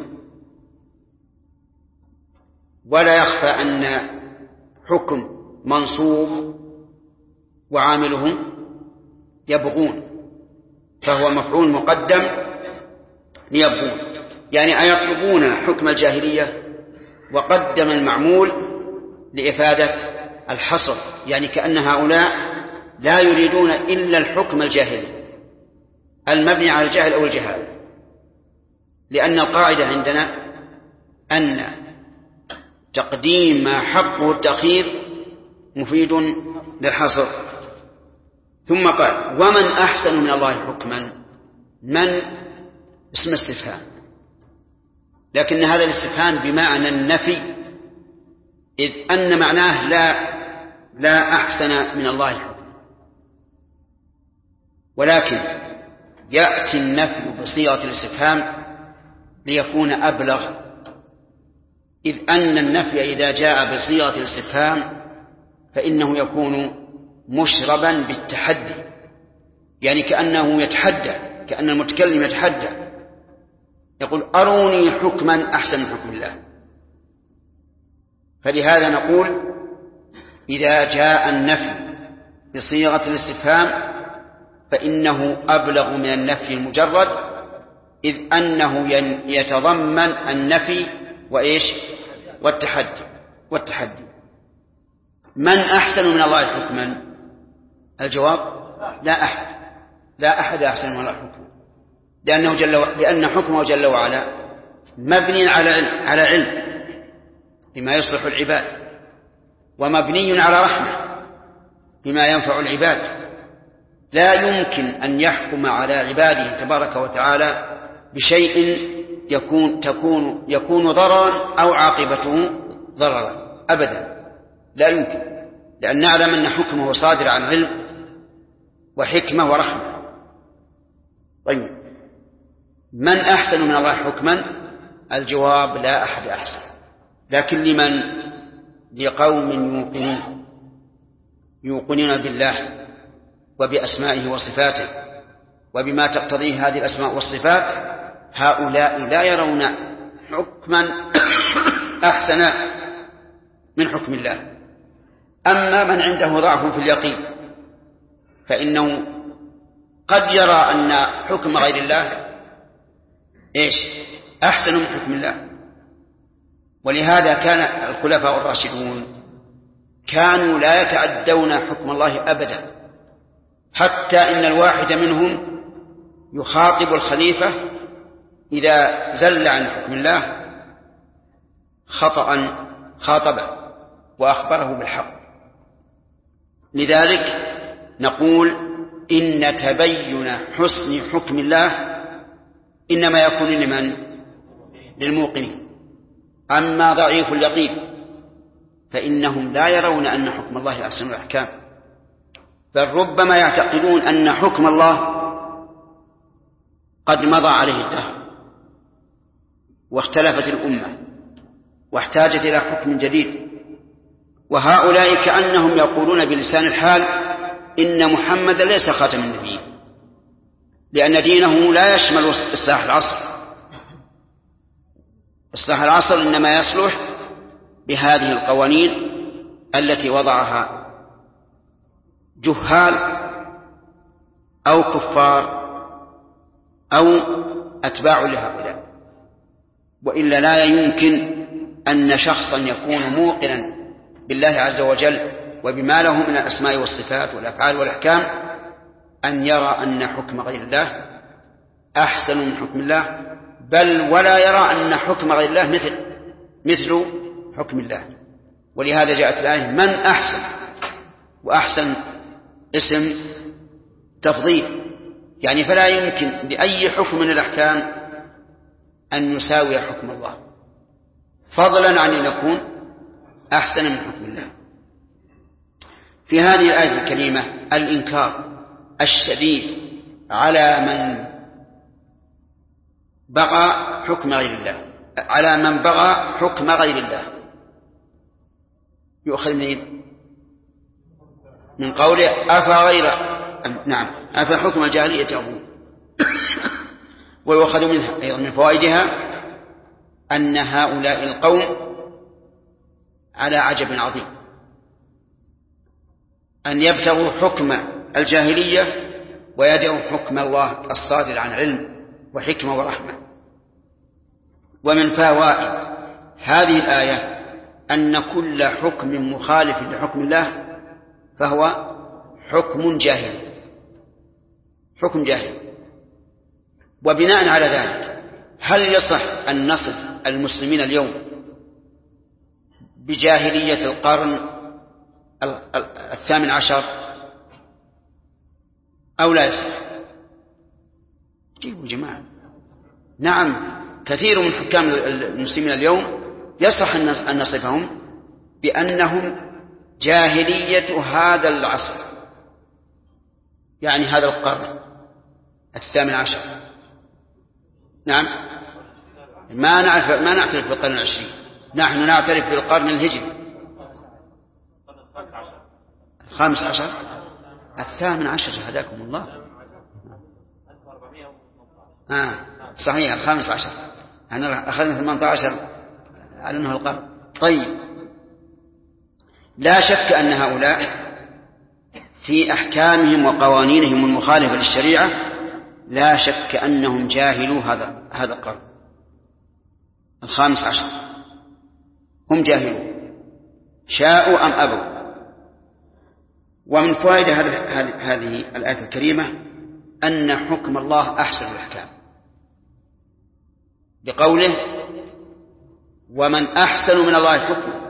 ولا يخفى أن حكم منصوب وعامله يبغون، فهو مفعول مقدم ليبغون، يعني أيطلبون حكم الجاهلية، وقدم المعمول لإفادة الحصر، يعني كأن هؤلاء لا يريدون إلا الحكم الجاهلي المبني على الجهل أو الجهال، لأن القاعدة عندنا أن تقديم ما حقه التأخير مفيد للحصر. ثم قال ومن أحسن من الله حكما. من اسم استفهام، لكن هذا الاستفهام بمعنى النفي، إذ أن معناه لا أحسن من الله حكما، ولكن يأتي النفي بصيغة الاستفهام ليكون أبلغ، إذ أن النفي إذا جاء بصيغة الاستفهام فإنه يكون مشربا بالتحدي، يعني كأنه يتحدى، كأن المتكلم يتحدى يقول أروني حكما أحسن من حكم الله. فلهذا نقول إذا جاء النفي بصيغة الاستفهام فإنه أبلغ من النفي المجرد، إذ أنه يتضمن النفي وإيش والتحدي. من أحسن من الله حكما؟ الجواب لا أحد أحسن من الله حكما، لأن حكمه جل وعلا مبني على علم بما يصلح العباد، ومبني على رحمة بما ينفع العباد. لا يمكن أن يحكم على عباده تبارك وتعالى بشيء يكون ضررا أو عاقبته ضررا أبدا، لا يمكن، لأن نعلم أن حكمه صادر عن علم وحكمة ورحمة. طيب من أحسن من الله حكما؟ الجواب لا أحد أحسن، لكن لمن؟ لقوم يوقنون بالله وبأسمائه وصفاته وبما تقتضيه هذه الأسماء والصفات، هؤلاء لا يرون حكما أحسن من حكم الله. أما من عنده ضعف في اليقين فإنه قد يرى أن حكم غير الله أحسن من حكم الله. ولهذا كان الخلفاء الراشدون كانوا لا يتعدون حكم الله أبدا، حتى إن الواحد منهم يخاطب الخليفة إذا زل عن حكم الله خطأ خاطبه وأخبره بالحق. لذلك نقول إن تبين حسن حكم الله إنما يكون لمن؟ للموقنين. أما ضعيف اليقين فإنهم لا يرون أن حكم الله أحسن الأحكام، بل ربما يعتقدون أن حكم الله قد مضى عليه الدهر واختلفت الأمة واحتاجت إلى حكم جديد. وهؤلاء كأنهم يقولون بلسان الحال إن محمد ليس خاتم النبيين، لأن دينه لا يشمل إصلاح العصر. إصلاح العصر إنما يصلح بهذه القوانين التي وضعها جهال أو كفار أو أتباع لهؤلاء، وإلا لا يمكن أن شخصا يكون موقنا بالله عز وجل وبما له من الأسماء والصفات والأفعال والأحكام أن يرى أن حكم غير الله أحسن من حكم الله، بل ولا يرى أن حكم غير الله مثل حكم الله. ولهذا جاءت الآية من أحسن، وأحسن اسم تفضيل، يعني فلا يمكن لأي حكم من الأحكام أن يساوي حكم الله، فضلا عن أن يكون أحسن من حكم الله. في هذه الآية الكريمة الإنكار الشديد على من بغى حكم غير الله، على من بغى حكم غير الله، يؤخذ من قوله أفحكم الجاهلية يبغون. ويؤخذ منها أيضا من فوائدها أن هؤلاء القوم على عجب عظيم، أن يبتغوا حكم الجاهلية ويدعوا حكم الله الصادر عن علم وحكمة ورحمة. ومن فوائد هذه الآية أن كل حكم مخالف لحكم الله فهو حكم جاهلي، حكم جاهلي. وبناء على ذلك هل يصح أن نصف المسلمين اليوم بجاهلية القرن 18 أو لا يصح؟ جيبوا جماعة. نعم، كثير من حكام المسلمين اليوم يصح أن نصفهم بأنهم جاهلية هذا العصر، يعني هذا القرن 18. نعم، ما نعترف بالقرن 20، نحن نعترف بالقرن الهجري 15 18. هداكم الله. صحيح 15. أنا أخذنا 18 على أنه القرن. طيب، لا شك أن هؤلاء في أحكامهم وقوانينهم المخالفة للشريعة لا شك أنهم جاهلوا هذا القرن 15. هم جاهلون شاءوا أم أبوا. ومن فوائد هذه الآية الكريمة أن حكم الله أحسن الأحكام، بقوله ومن أحسن من الله حكما.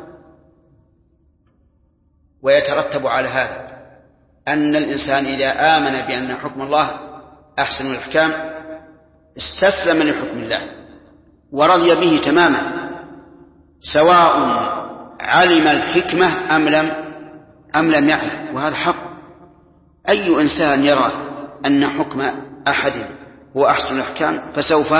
ويترتب على هذا أن الإنسان إذا آمن بأن حكم الله أحسن الأحكام استسلم لحكم الله ورضي به تماما، سواء علم الحكمة أم لم يعلم. وهذا حق. أي إنسان يرى أن حكم أحد هو أحسن الأحكام فسوف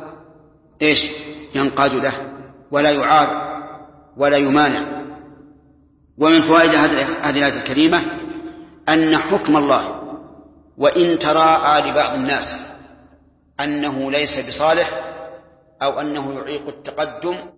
ينقاد له ولا يعارض ولا يمانع. ومن فوائد هذه الآية الكريمة أن حكم الله وإن تراءى لبعض الناس أنه ليس بصالح أو أنه يعيق التقدم